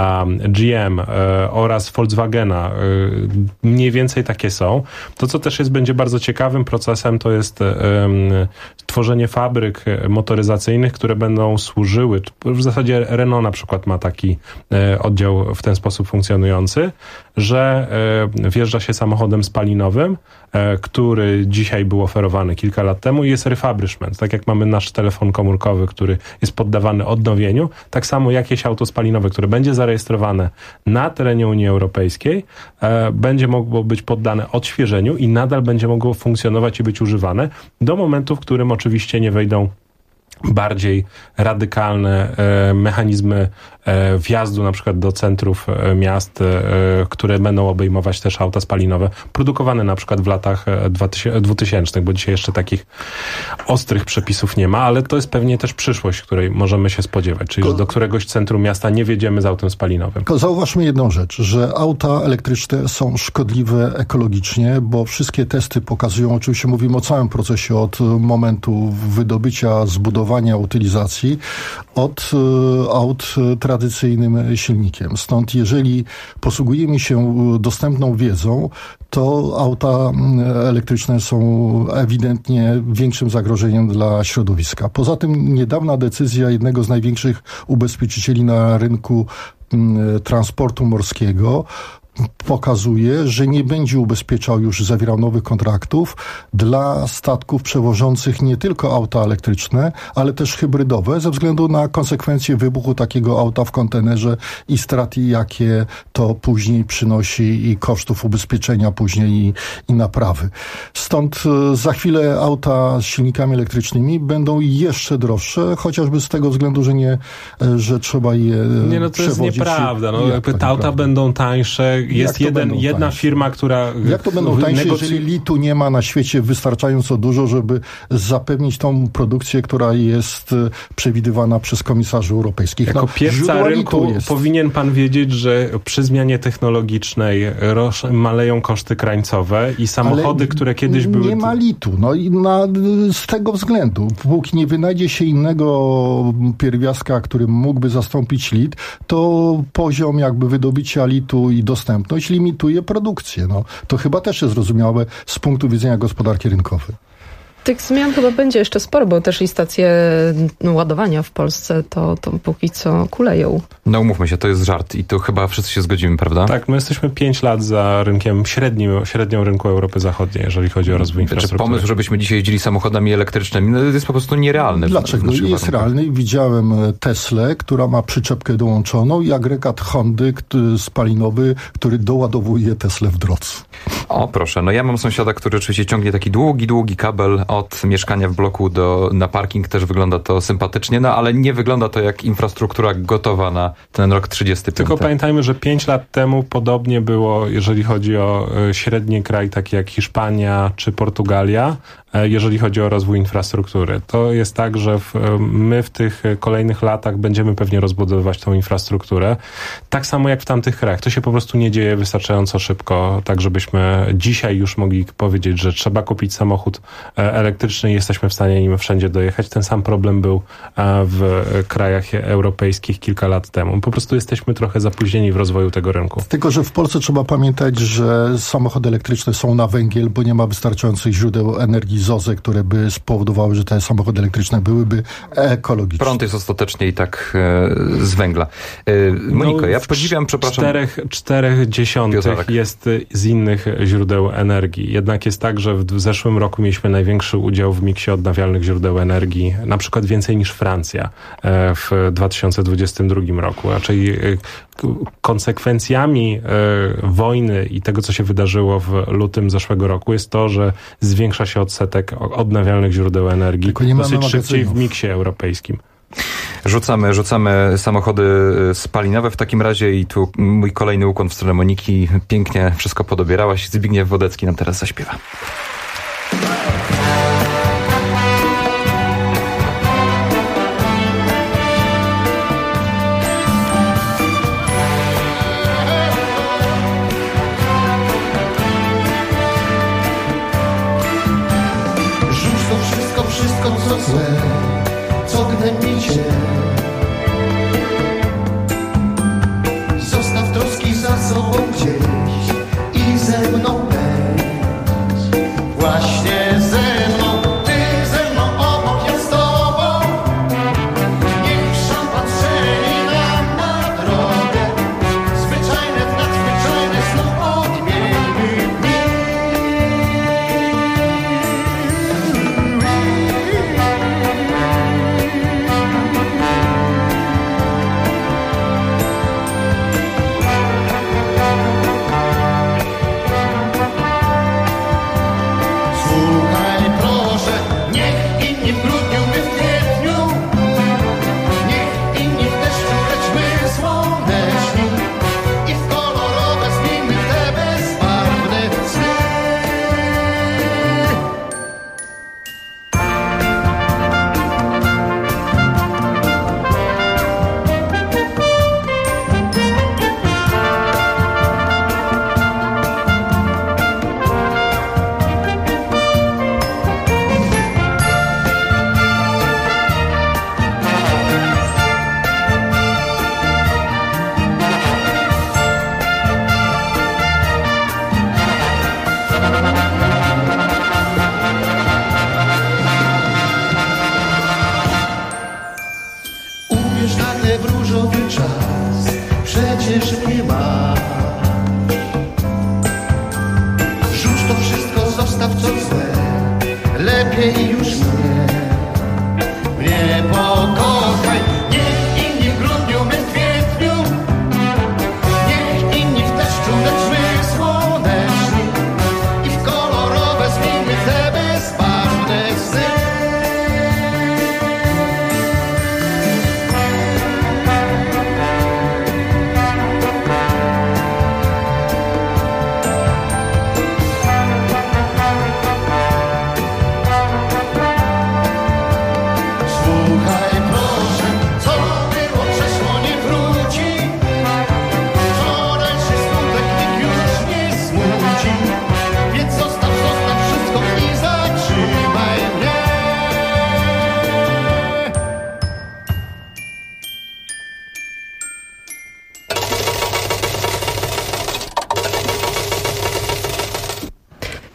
GM oraz Volkswagena mniej więcej takie są. To, co też będzie bardzo ciekawym procesem, to jest tworzenie fabryk motoryzacyjnych, które będą służyły, w zasadzie Renault na przykład ma taki oddział w ten sposób funkcjonujący, że wjeżdża się samochodem spalinowym, który dzisiaj był oferowany kilka lat temu i jest refurbishment. Tak jak mamy nasz telefon komórkowy, który jest poddawany odnowieniu, tak samo jakieś auto spalinowe, które będzie zarejestrowane na terenie Unii Europejskiej, będzie mogło być poddane odświeżeniu i nadal będzie mogło funkcjonować i być używane do momentu, w którym oczywiście nie wejdą bardziej radykalne mechanizmy wjazdu na przykład do centrów miast, które będą obejmować też auta spalinowe, produkowane na przykład w latach 2000, bo dzisiaj jeszcze takich ostrych przepisów nie ma, ale to jest pewnie też przyszłość, której możemy się spodziewać, czyli że do któregoś centrum miasta nie wjedziemy z autem spalinowym. Zauważmy jedną rzecz, że auta elektryczne są szkodliwe ekologicznie, bo wszystkie testy pokazują, oczywiście mówimy o całym procesie od momentu wydobycia, zbudowania, utylizacji, od aut tradycyjnym silnikiem. Stąd jeżeli posługujemy się dostępną wiedzą, to auta elektryczne są ewidentnie większym zagrożeniem dla środowiska. Poza tym niedawna decyzja jednego z największych ubezpieczycieli na rynku transportu morskiego pokazuje, że nie będzie ubezpieczał już, zawierał nowych kontraktów dla statków przewożących nie tylko auta elektryczne, ale też hybrydowe, ze względu na konsekwencje wybuchu takiego auta w kontenerze i straty, jakie to później przynosi i kosztów ubezpieczenia później i naprawy. Stąd za chwilę auta z silnikami elektrycznymi będą jeszcze droższe, chociażby z tego względu, że trzeba je przewozić. To jest nieprawda. Te auta będą tańsze. Jest jedna firma, która... Jak to będą tańsze, jeżeli litu nie ma na świecie wystarczająco dużo, żeby zapewnić tą produkcję, która jest przewidywana przez komisarzy europejskich? Jako piewca rynku powinien pan wiedzieć, że przy zmianie technologicznej maleją koszty krańcowe i samochody, które kiedyś były... Nie ma litu. Z tego względu, póki nie wynajdzie się innego pierwiastka, który mógłby zastąpić lit, to poziom jakby wydobycia litu i dostępność limituje produkcję. To chyba też jest zrozumiałe z punktu widzenia gospodarki rynkowej. Tych zmian chyba będzie jeszcze sporo, bo też i stacje ładowania w Polsce to póki co kuleją. No umówmy się, to jest żart i tu chyba wszyscy się zgodzimy, prawda? Tak, my jesteśmy 5 lat za rynkiem średnią rynku Europy Zachodniej, jeżeli chodzi o rozwój infrastruktury. Czy pomysł, żebyśmy dzisiaj jeździli samochodami elektrycznymi, no jest po prostu nierealny. Dlaczego? Jest realny. Widziałem Teslę, która ma przyczepkę dołączoną i agregat Hondy spalinowy, który doładowuje Teslę w drodze. O proszę, no ja mam sąsiada, który oczywiście ciągnie taki długi kabel od mieszkania w bloku na parking. Też wygląda to sympatycznie, no ale nie wygląda to jak infrastruktura gotowa na ten rok 35. Tylko pamiętajmy, że 5 lat temu podobnie było, jeżeli chodzi o średni kraj, taki jak Hiszpania czy Portugalia, jeżeli chodzi o rozwój infrastruktury. To jest tak, że my w tych kolejnych latach będziemy pewnie rozbudowywać tą infrastrukturę. Tak samo jak w tamtych krajach. To się po prostu nie dzieje wystarczająco szybko, tak żebyśmy dzisiaj już mogli powiedzieć, że trzeba kupić samochód elektryczny i jesteśmy w stanie nim wszędzie dojechać. Ten sam problem był w krajach europejskich kilka lat temu. Po prostu jesteśmy trochę zapóźnieni w rozwoju tego rynku. Tylko, że w Polsce trzeba pamiętać, że samochody elektryczne są na węgiel, bo nie ma wystarczających źródeł energii ZOZE, które by spowodowały, że te samochody elektryczne byłyby ekologiczne. Prąd jest ostatecznie i tak z węgla. Moniko, ja podziwiam, przepraszam. 4/10 jest z innych źródeł energii. Jednak jest tak, że w zeszłym roku mieliśmy największy udział w miksie odnawialnych źródeł energii, na przykład więcej niż Francja w 2022 roku. Raczej konsekwencjami wojny i tego, co się wydarzyło w lutym zeszłego roku, jest to, że zwiększa się odsetek odnawialnych źródeł energii dosyć szybciej w miksie europejskim. Rzucamy samochody spalinowe w takim razie i tu mój kolejny ukłon w stronę Moniki. Pięknie wszystko podobierałaś. Zbigniew Wodecki nam teraz zaśpiewa. Wszystko co złe, co gnębi cię. Zostaw troski za sobą gdzieś i ze mną będź. Właśnie ze mną, ty ze mną, obok ja z tobą. Niech patrzeli nam na drogę. Zwyczajne w nadzwyczajne znów odmienimy dni.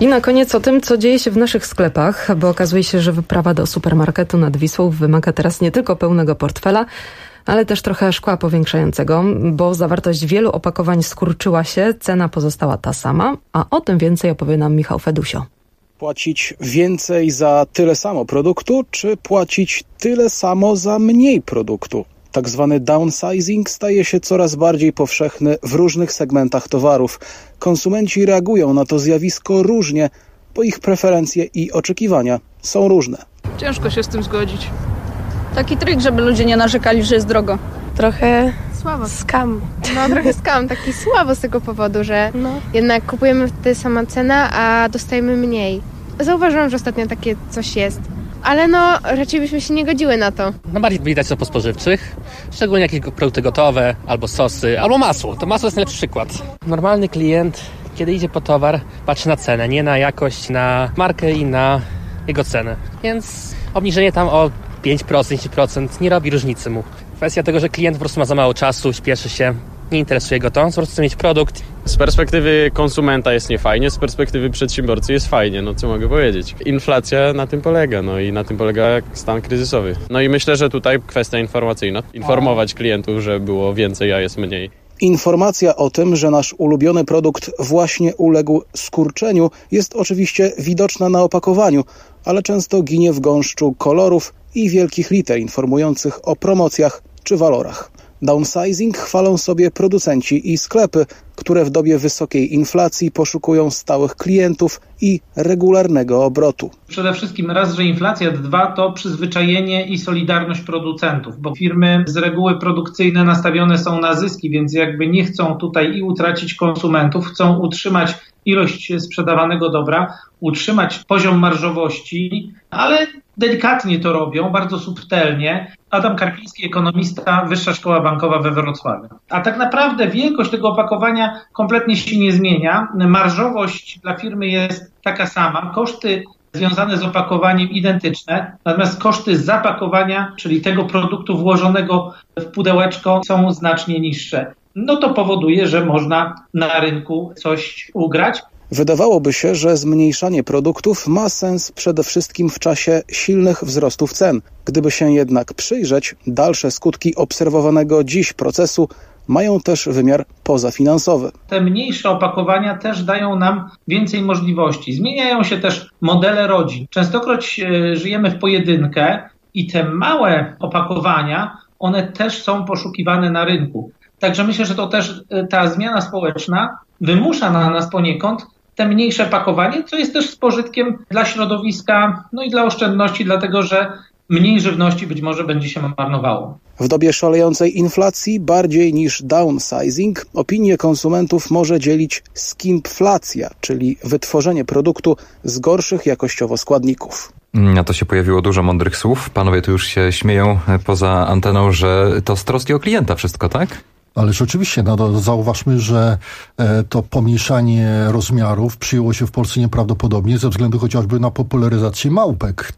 I na koniec o tym, co dzieje się w naszych sklepach, bo okazuje się, że wyprawa do supermarketu nad Wisłą wymaga teraz nie tylko pełnego portfela, ale też trochę szkła powiększającego, bo zawartość wielu opakowań skurczyła się, cena pozostała ta sama, a o tym więcej opowie nam Michał Fedusio. Płacić więcej za tyle samo produktu, czy płacić tyle samo za mniej produktu? Tak zwany downsizing staje się coraz bardziej powszechny w różnych segmentach towarów. Konsumenci reagują na to zjawisko różnie, bo ich preferencje i oczekiwania są różne. Ciężko się z tym zgodzić. Taki trik, żeby ludzie nie narzekali, że jest drogo. Trochę scam. No trochę scam, taki słabo z tego powodu, że jednak kupujemy tę samą cenę, a dostajemy mniej. Zauważyłam, że ostatnio takie coś jest. Ale raczej byśmy się nie godziły na to. Bardziej widać to po spożywczych, szczególnie jakieś produkty gotowe, albo sosy, albo masło. To masło jest najlepszy przykład. Normalny klient, kiedy idzie po towar, patrzy na cenę, nie na jakość, na markę i na jego cenę. Więc obniżenie tam o 5%, 10% nie robi różnicy mu. Kwestia tego, że klient po prostu ma za mało czasu, śpieszy się, nie interesuje go to, on po prostu chce mieć produkt. Z perspektywy konsumenta jest niefajnie, z perspektywy przedsiębiorcy jest fajnie, co mogę powiedzieć. Inflacja na tym polega, i na tym polega stan kryzysowy. I myślę, że tutaj kwestia informacyjna. Informować klientów, że było więcej, a jest mniej. Informacja o tym, że nasz ulubiony produkt właśnie uległ skurczeniu, jest oczywiście widoczna na opakowaniu, ale często ginie w gąszczu kolorów i wielkich liter informujących o promocjach czy walorach. Downsizing chwalą sobie producenci i sklepy, które w dobie wysokiej inflacji poszukują stałych klientów i regularnego obrotu. Przede wszystkim raz, że inflacja, dwa to przyzwyczajenie i solidarność producentów, bo firmy z reguły produkcyjne nastawione są na zyski, więc jakby nie chcą tutaj i utracić konsumentów, chcą utrzymać ilość sprzedawanego dobra, utrzymać poziom marżowości, ale delikatnie to robią, bardzo subtelnie. Adam Karpiński, ekonomista, Wyższa Szkoła Bankowa we Wrocławiu. A tak naprawdę wielkość tego opakowania kompletnie się nie zmienia. Marżowość dla firmy jest taka sama, koszty związane z opakowaniem identyczne, natomiast koszty zapakowania, czyli tego produktu włożonego w pudełeczko, są znacznie niższe. To powoduje, że można na rynku coś ugrać. Wydawałoby się, że zmniejszanie produktów ma sens przede wszystkim w czasie silnych wzrostów cen. Gdyby się jednak przyjrzeć, dalsze skutki obserwowanego dziś procesu mają też wymiar pozafinansowy. Te mniejsze opakowania też dają nam więcej możliwości. Zmieniają się też modele rodzin. Częstokroć żyjemy w pojedynkę i te małe opakowania, one też są poszukiwane na rynku. Także myślę, że to też ta zmiana społeczna wymusza na nas poniekąd te mniejsze pakowanie, co jest też z pożytkiem dla środowiska, i dla oszczędności, dlatego że mniej żywności być może będzie się marnowało. W dobie szalejącej inflacji bardziej niż downsizing opinię konsumentów może dzielić skimpflacja, czyli wytworzenie produktu z gorszych jakościowo składników. Na to się pojawiło dużo mądrych słów. Panowie tu już się śmieją poza anteną, że to z troski o klienta wszystko, tak? Ależ oczywiście, zauważmy, że to pomniejszanie rozmiarów przyjęło się w Polsce nieprawdopodobnie ze względu chociażby na popularyzację małpek,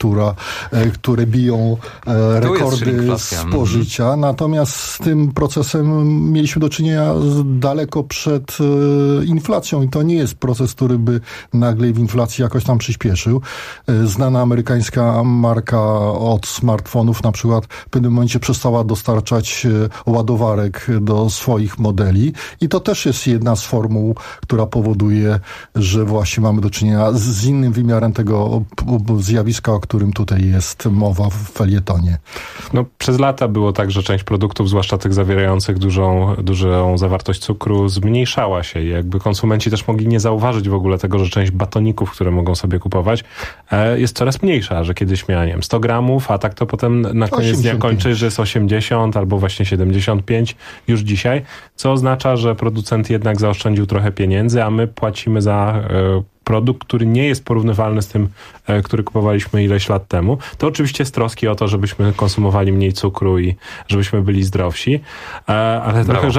które biją rekordy spożycia. Natomiast z tym procesem mieliśmy do czynienia daleko przed inflacją i to nie jest proces, który by nagle w inflacji jakoś tam przyspieszył. Znana amerykańska marka od smartfonów na przykład w pewnym momencie przestała dostarczać ładowarek do swoich modeli i to też jest jedna z formuł, która powoduje, że właśnie mamy do czynienia z innym wymiarem tego zjawiska, o którym tutaj jest mowa w felietonie. Przez lata było tak, że część produktów, zwłaszcza tych zawierających dużą zawartość cukru, zmniejszała się i jakby konsumenci też mogli nie zauważyć w ogóle tego, że część batoników, które mogą sobie kupować, jest coraz mniejsza, że kiedyś miała, 100 gramów, a tak to potem na koniec dnia kończy, że jest 80 albo właśnie 75 już dzisiaj, co oznacza, że producent jednak zaoszczędził trochę pieniędzy, a my płacimy za produkt, który nie jest porównywalny z tym, który kupowaliśmy ileś lat temu. To oczywiście z troski o to, żebyśmy konsumowali mniej cukru i żebyśmy byli zdrowsi, ale trochę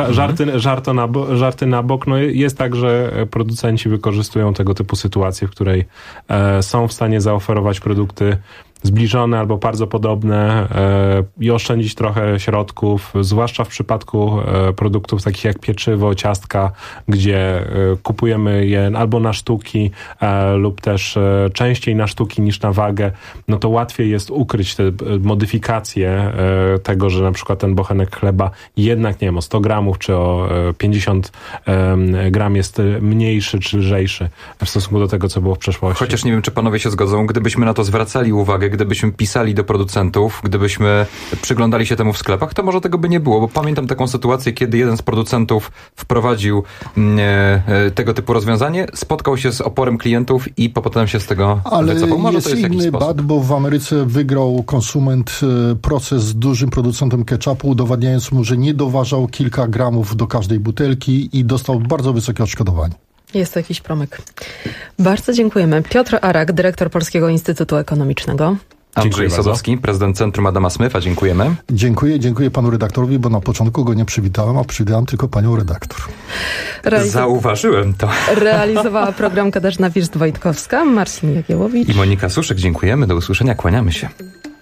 żarty na bok. Jest tak, że producenci wykorzystują tego typu sytuacje, w której są w stanie zaoferować produkty zbliżone albo bardzo podobne i oszczędzić trochę środków, zwłaszcza w przypadku produktów takich jak pieczywo, ciastka, gdzie kupujemy je albo na sztuki lub też częściej na sztuki niż na wagę, no to łatwiej jest ukryć te modyfikacje tego, że na przykład ten bochenek chleba jednak, nie wiem, o 100 gramów czy o 50 gram jest mniejszy czy lżejszy w stosunku do tego, co było w przeszłości. Chociaż nie wiem, czy panowie się zgodzą, gdybyśmy na to zwracali uwagę, gdybyśmy pisali do producentów, gdybyśmy przyglądali się temu w sklepach, to może tego by nie było, bo pamiętam taką sytuację, kiedy jeden z producentów wprowadził tego typu rozwiązanie, spotkał się z oporem klientów i potem się z tego wycofał. Może jest to jest inny bat, bo w Ameryce wygrał konsument proces z dużym producentem ketchupu, udowadniając mu, że nie doważał kilka gramów do każdej butelki i dostał bardzo wysokie odszkodowanie. Jest to jakiś promyk. Bardzo dziękujemy. Piotr Arak, dyrektor Polskiego Instytutu Ekonomicznego. Andrzej Sadowski, prezydent Centrum Adama Smitha. Dziękujemy. Dziękuję panu redaktorowi, bo na początku go nie przywitałem, a przywitałem tylko panią redaktor. Zauważyłem to. Realizowała program Katarzyna Wirst-Wojtkowska, Marcin Jagiełowicz i Monika Suszek. Dziękujemy. Do usłyszenia. Kłaniamy się.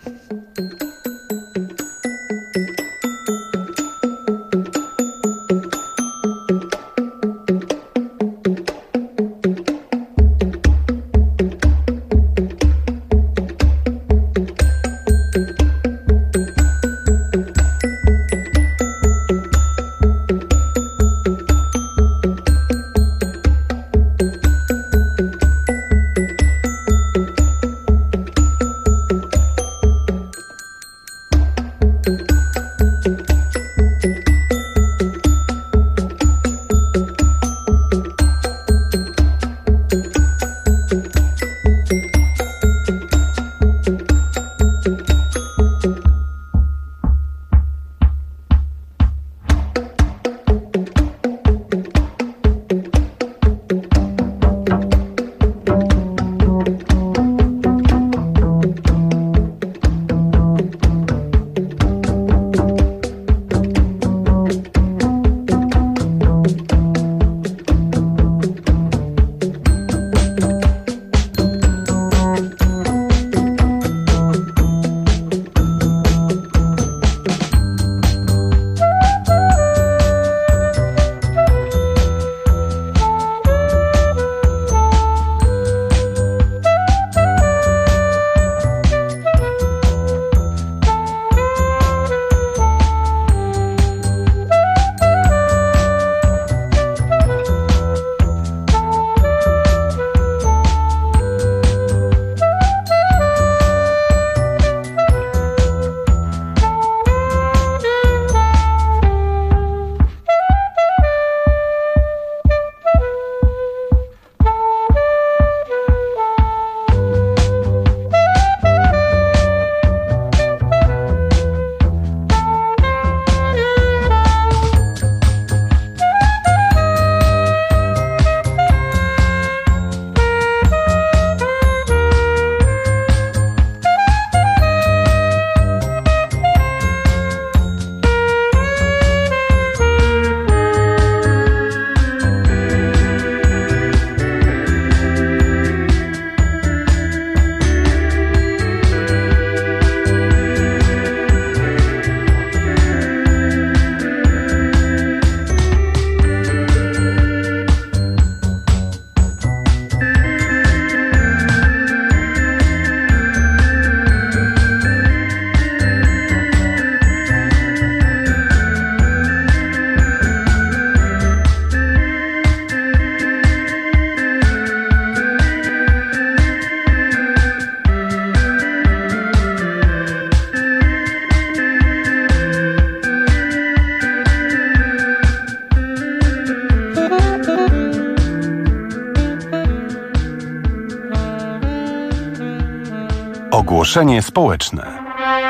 Ogłoszenie społeczne.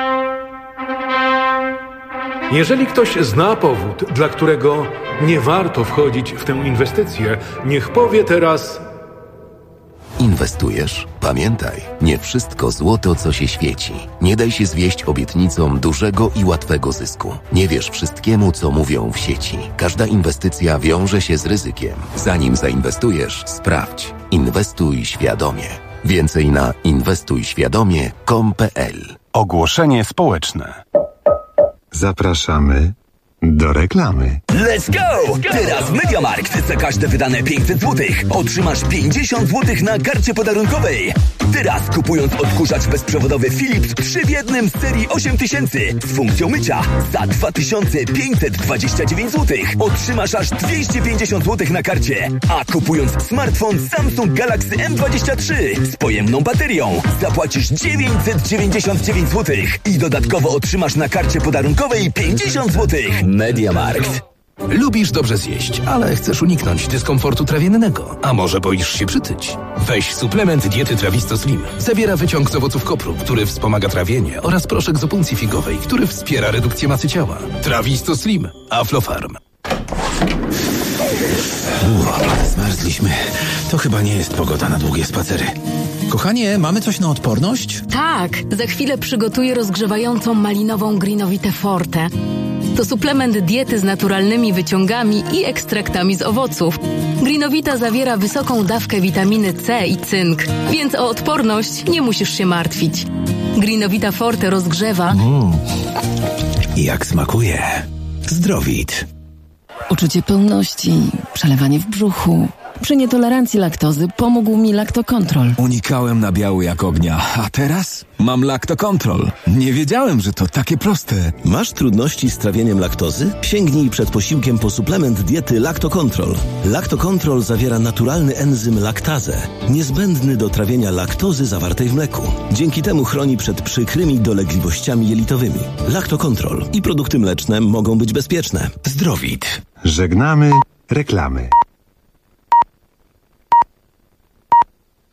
Jeżeli ktoś zna powód, dla którego nie warto wchodzić w tę inwestycję, niech powie teraz: Inwestujesz? Pamiętaj, nie wszystko złoto, co się świeci. Nie daj się zwieść obietnicom dużego i łatwego zysku. Nie wierz wszystkiemu, co mówią w sieci. Każda inwestycja wiąże się z ryzykiem. Zanim zainwestujesz, sprawdź. Inwestuj świadomie. Więcej na inwestujświadomie.com.pl. Ogłoszenie społeczne. Zapraszamy do reklamy. Let's go! Teraz MediaMarkt. Za każde wydane 500 zł otrzymasz 50 zł na karcie podarunkowej. Teraz kupując odkurzacz bezprzewodowy Philips 3 w 1 z serii 8000 z funkcją mycia za 2529 zł otrzymasz aż 250 zł na karcie. A kupując smartfon Samsung Galaxy M23 z pojemną baterią zapłacisz 999 zł i dodatkowo otrzymasz na karcie podarunkowej 50 zł. MediaMarkt. Lubisz dobrze zjeść, ale chcesz uniknąć dyskomfortu trawiennego. A może boisz się przytyć? Weź suplement diety Trawisto Slim. Zawiera wyciąg z owoców kopru, który wspomaga trawienie, oraz proszek z opuncji figowej, który wspiera redukcję masy ciała. Trawisto Slim. Aflofarm. Zmarzliśmy. To chyba nie jest pogoda na długie spacery. Kochanie, mamy coś na odporność? Tak, za chwilę przygotuję rozgrzewającą malinową Greenovitę Forte. To suplement diety z naturalnymi wyciągami i ekstraktami z owoców. Greenovita zawiera wysoką dawkę witaminy C i cynk, więc o odporność nie musisz się martwić. Greenovita Forte rozgrzewa... Jak smakuje. Zdrowit. Uczucie pełności, przelewanie w brzuchu. Przy nietolerancji laktozy pomógł mi Lactocontrol. Unikałem nabiału jak ognia, a teraz mam Lactocontrol. Nie wiedziałem, że to takie proste. Masz trudności z trawieniem laktozy? Sięgnij przed posiłkiem po suplement diety Lactocontrol. Lactocontrol zawiera naturalny enzym laktazę, niezbędny do trawienia laktozy zawartej w mleku. Dzięki temu chroni przed przykrymi dolegliwościami jelitowymi. Lactocontrol i produkty mleczne mogą być bezpieczne. Zdrowit. Żegnamy reklamy.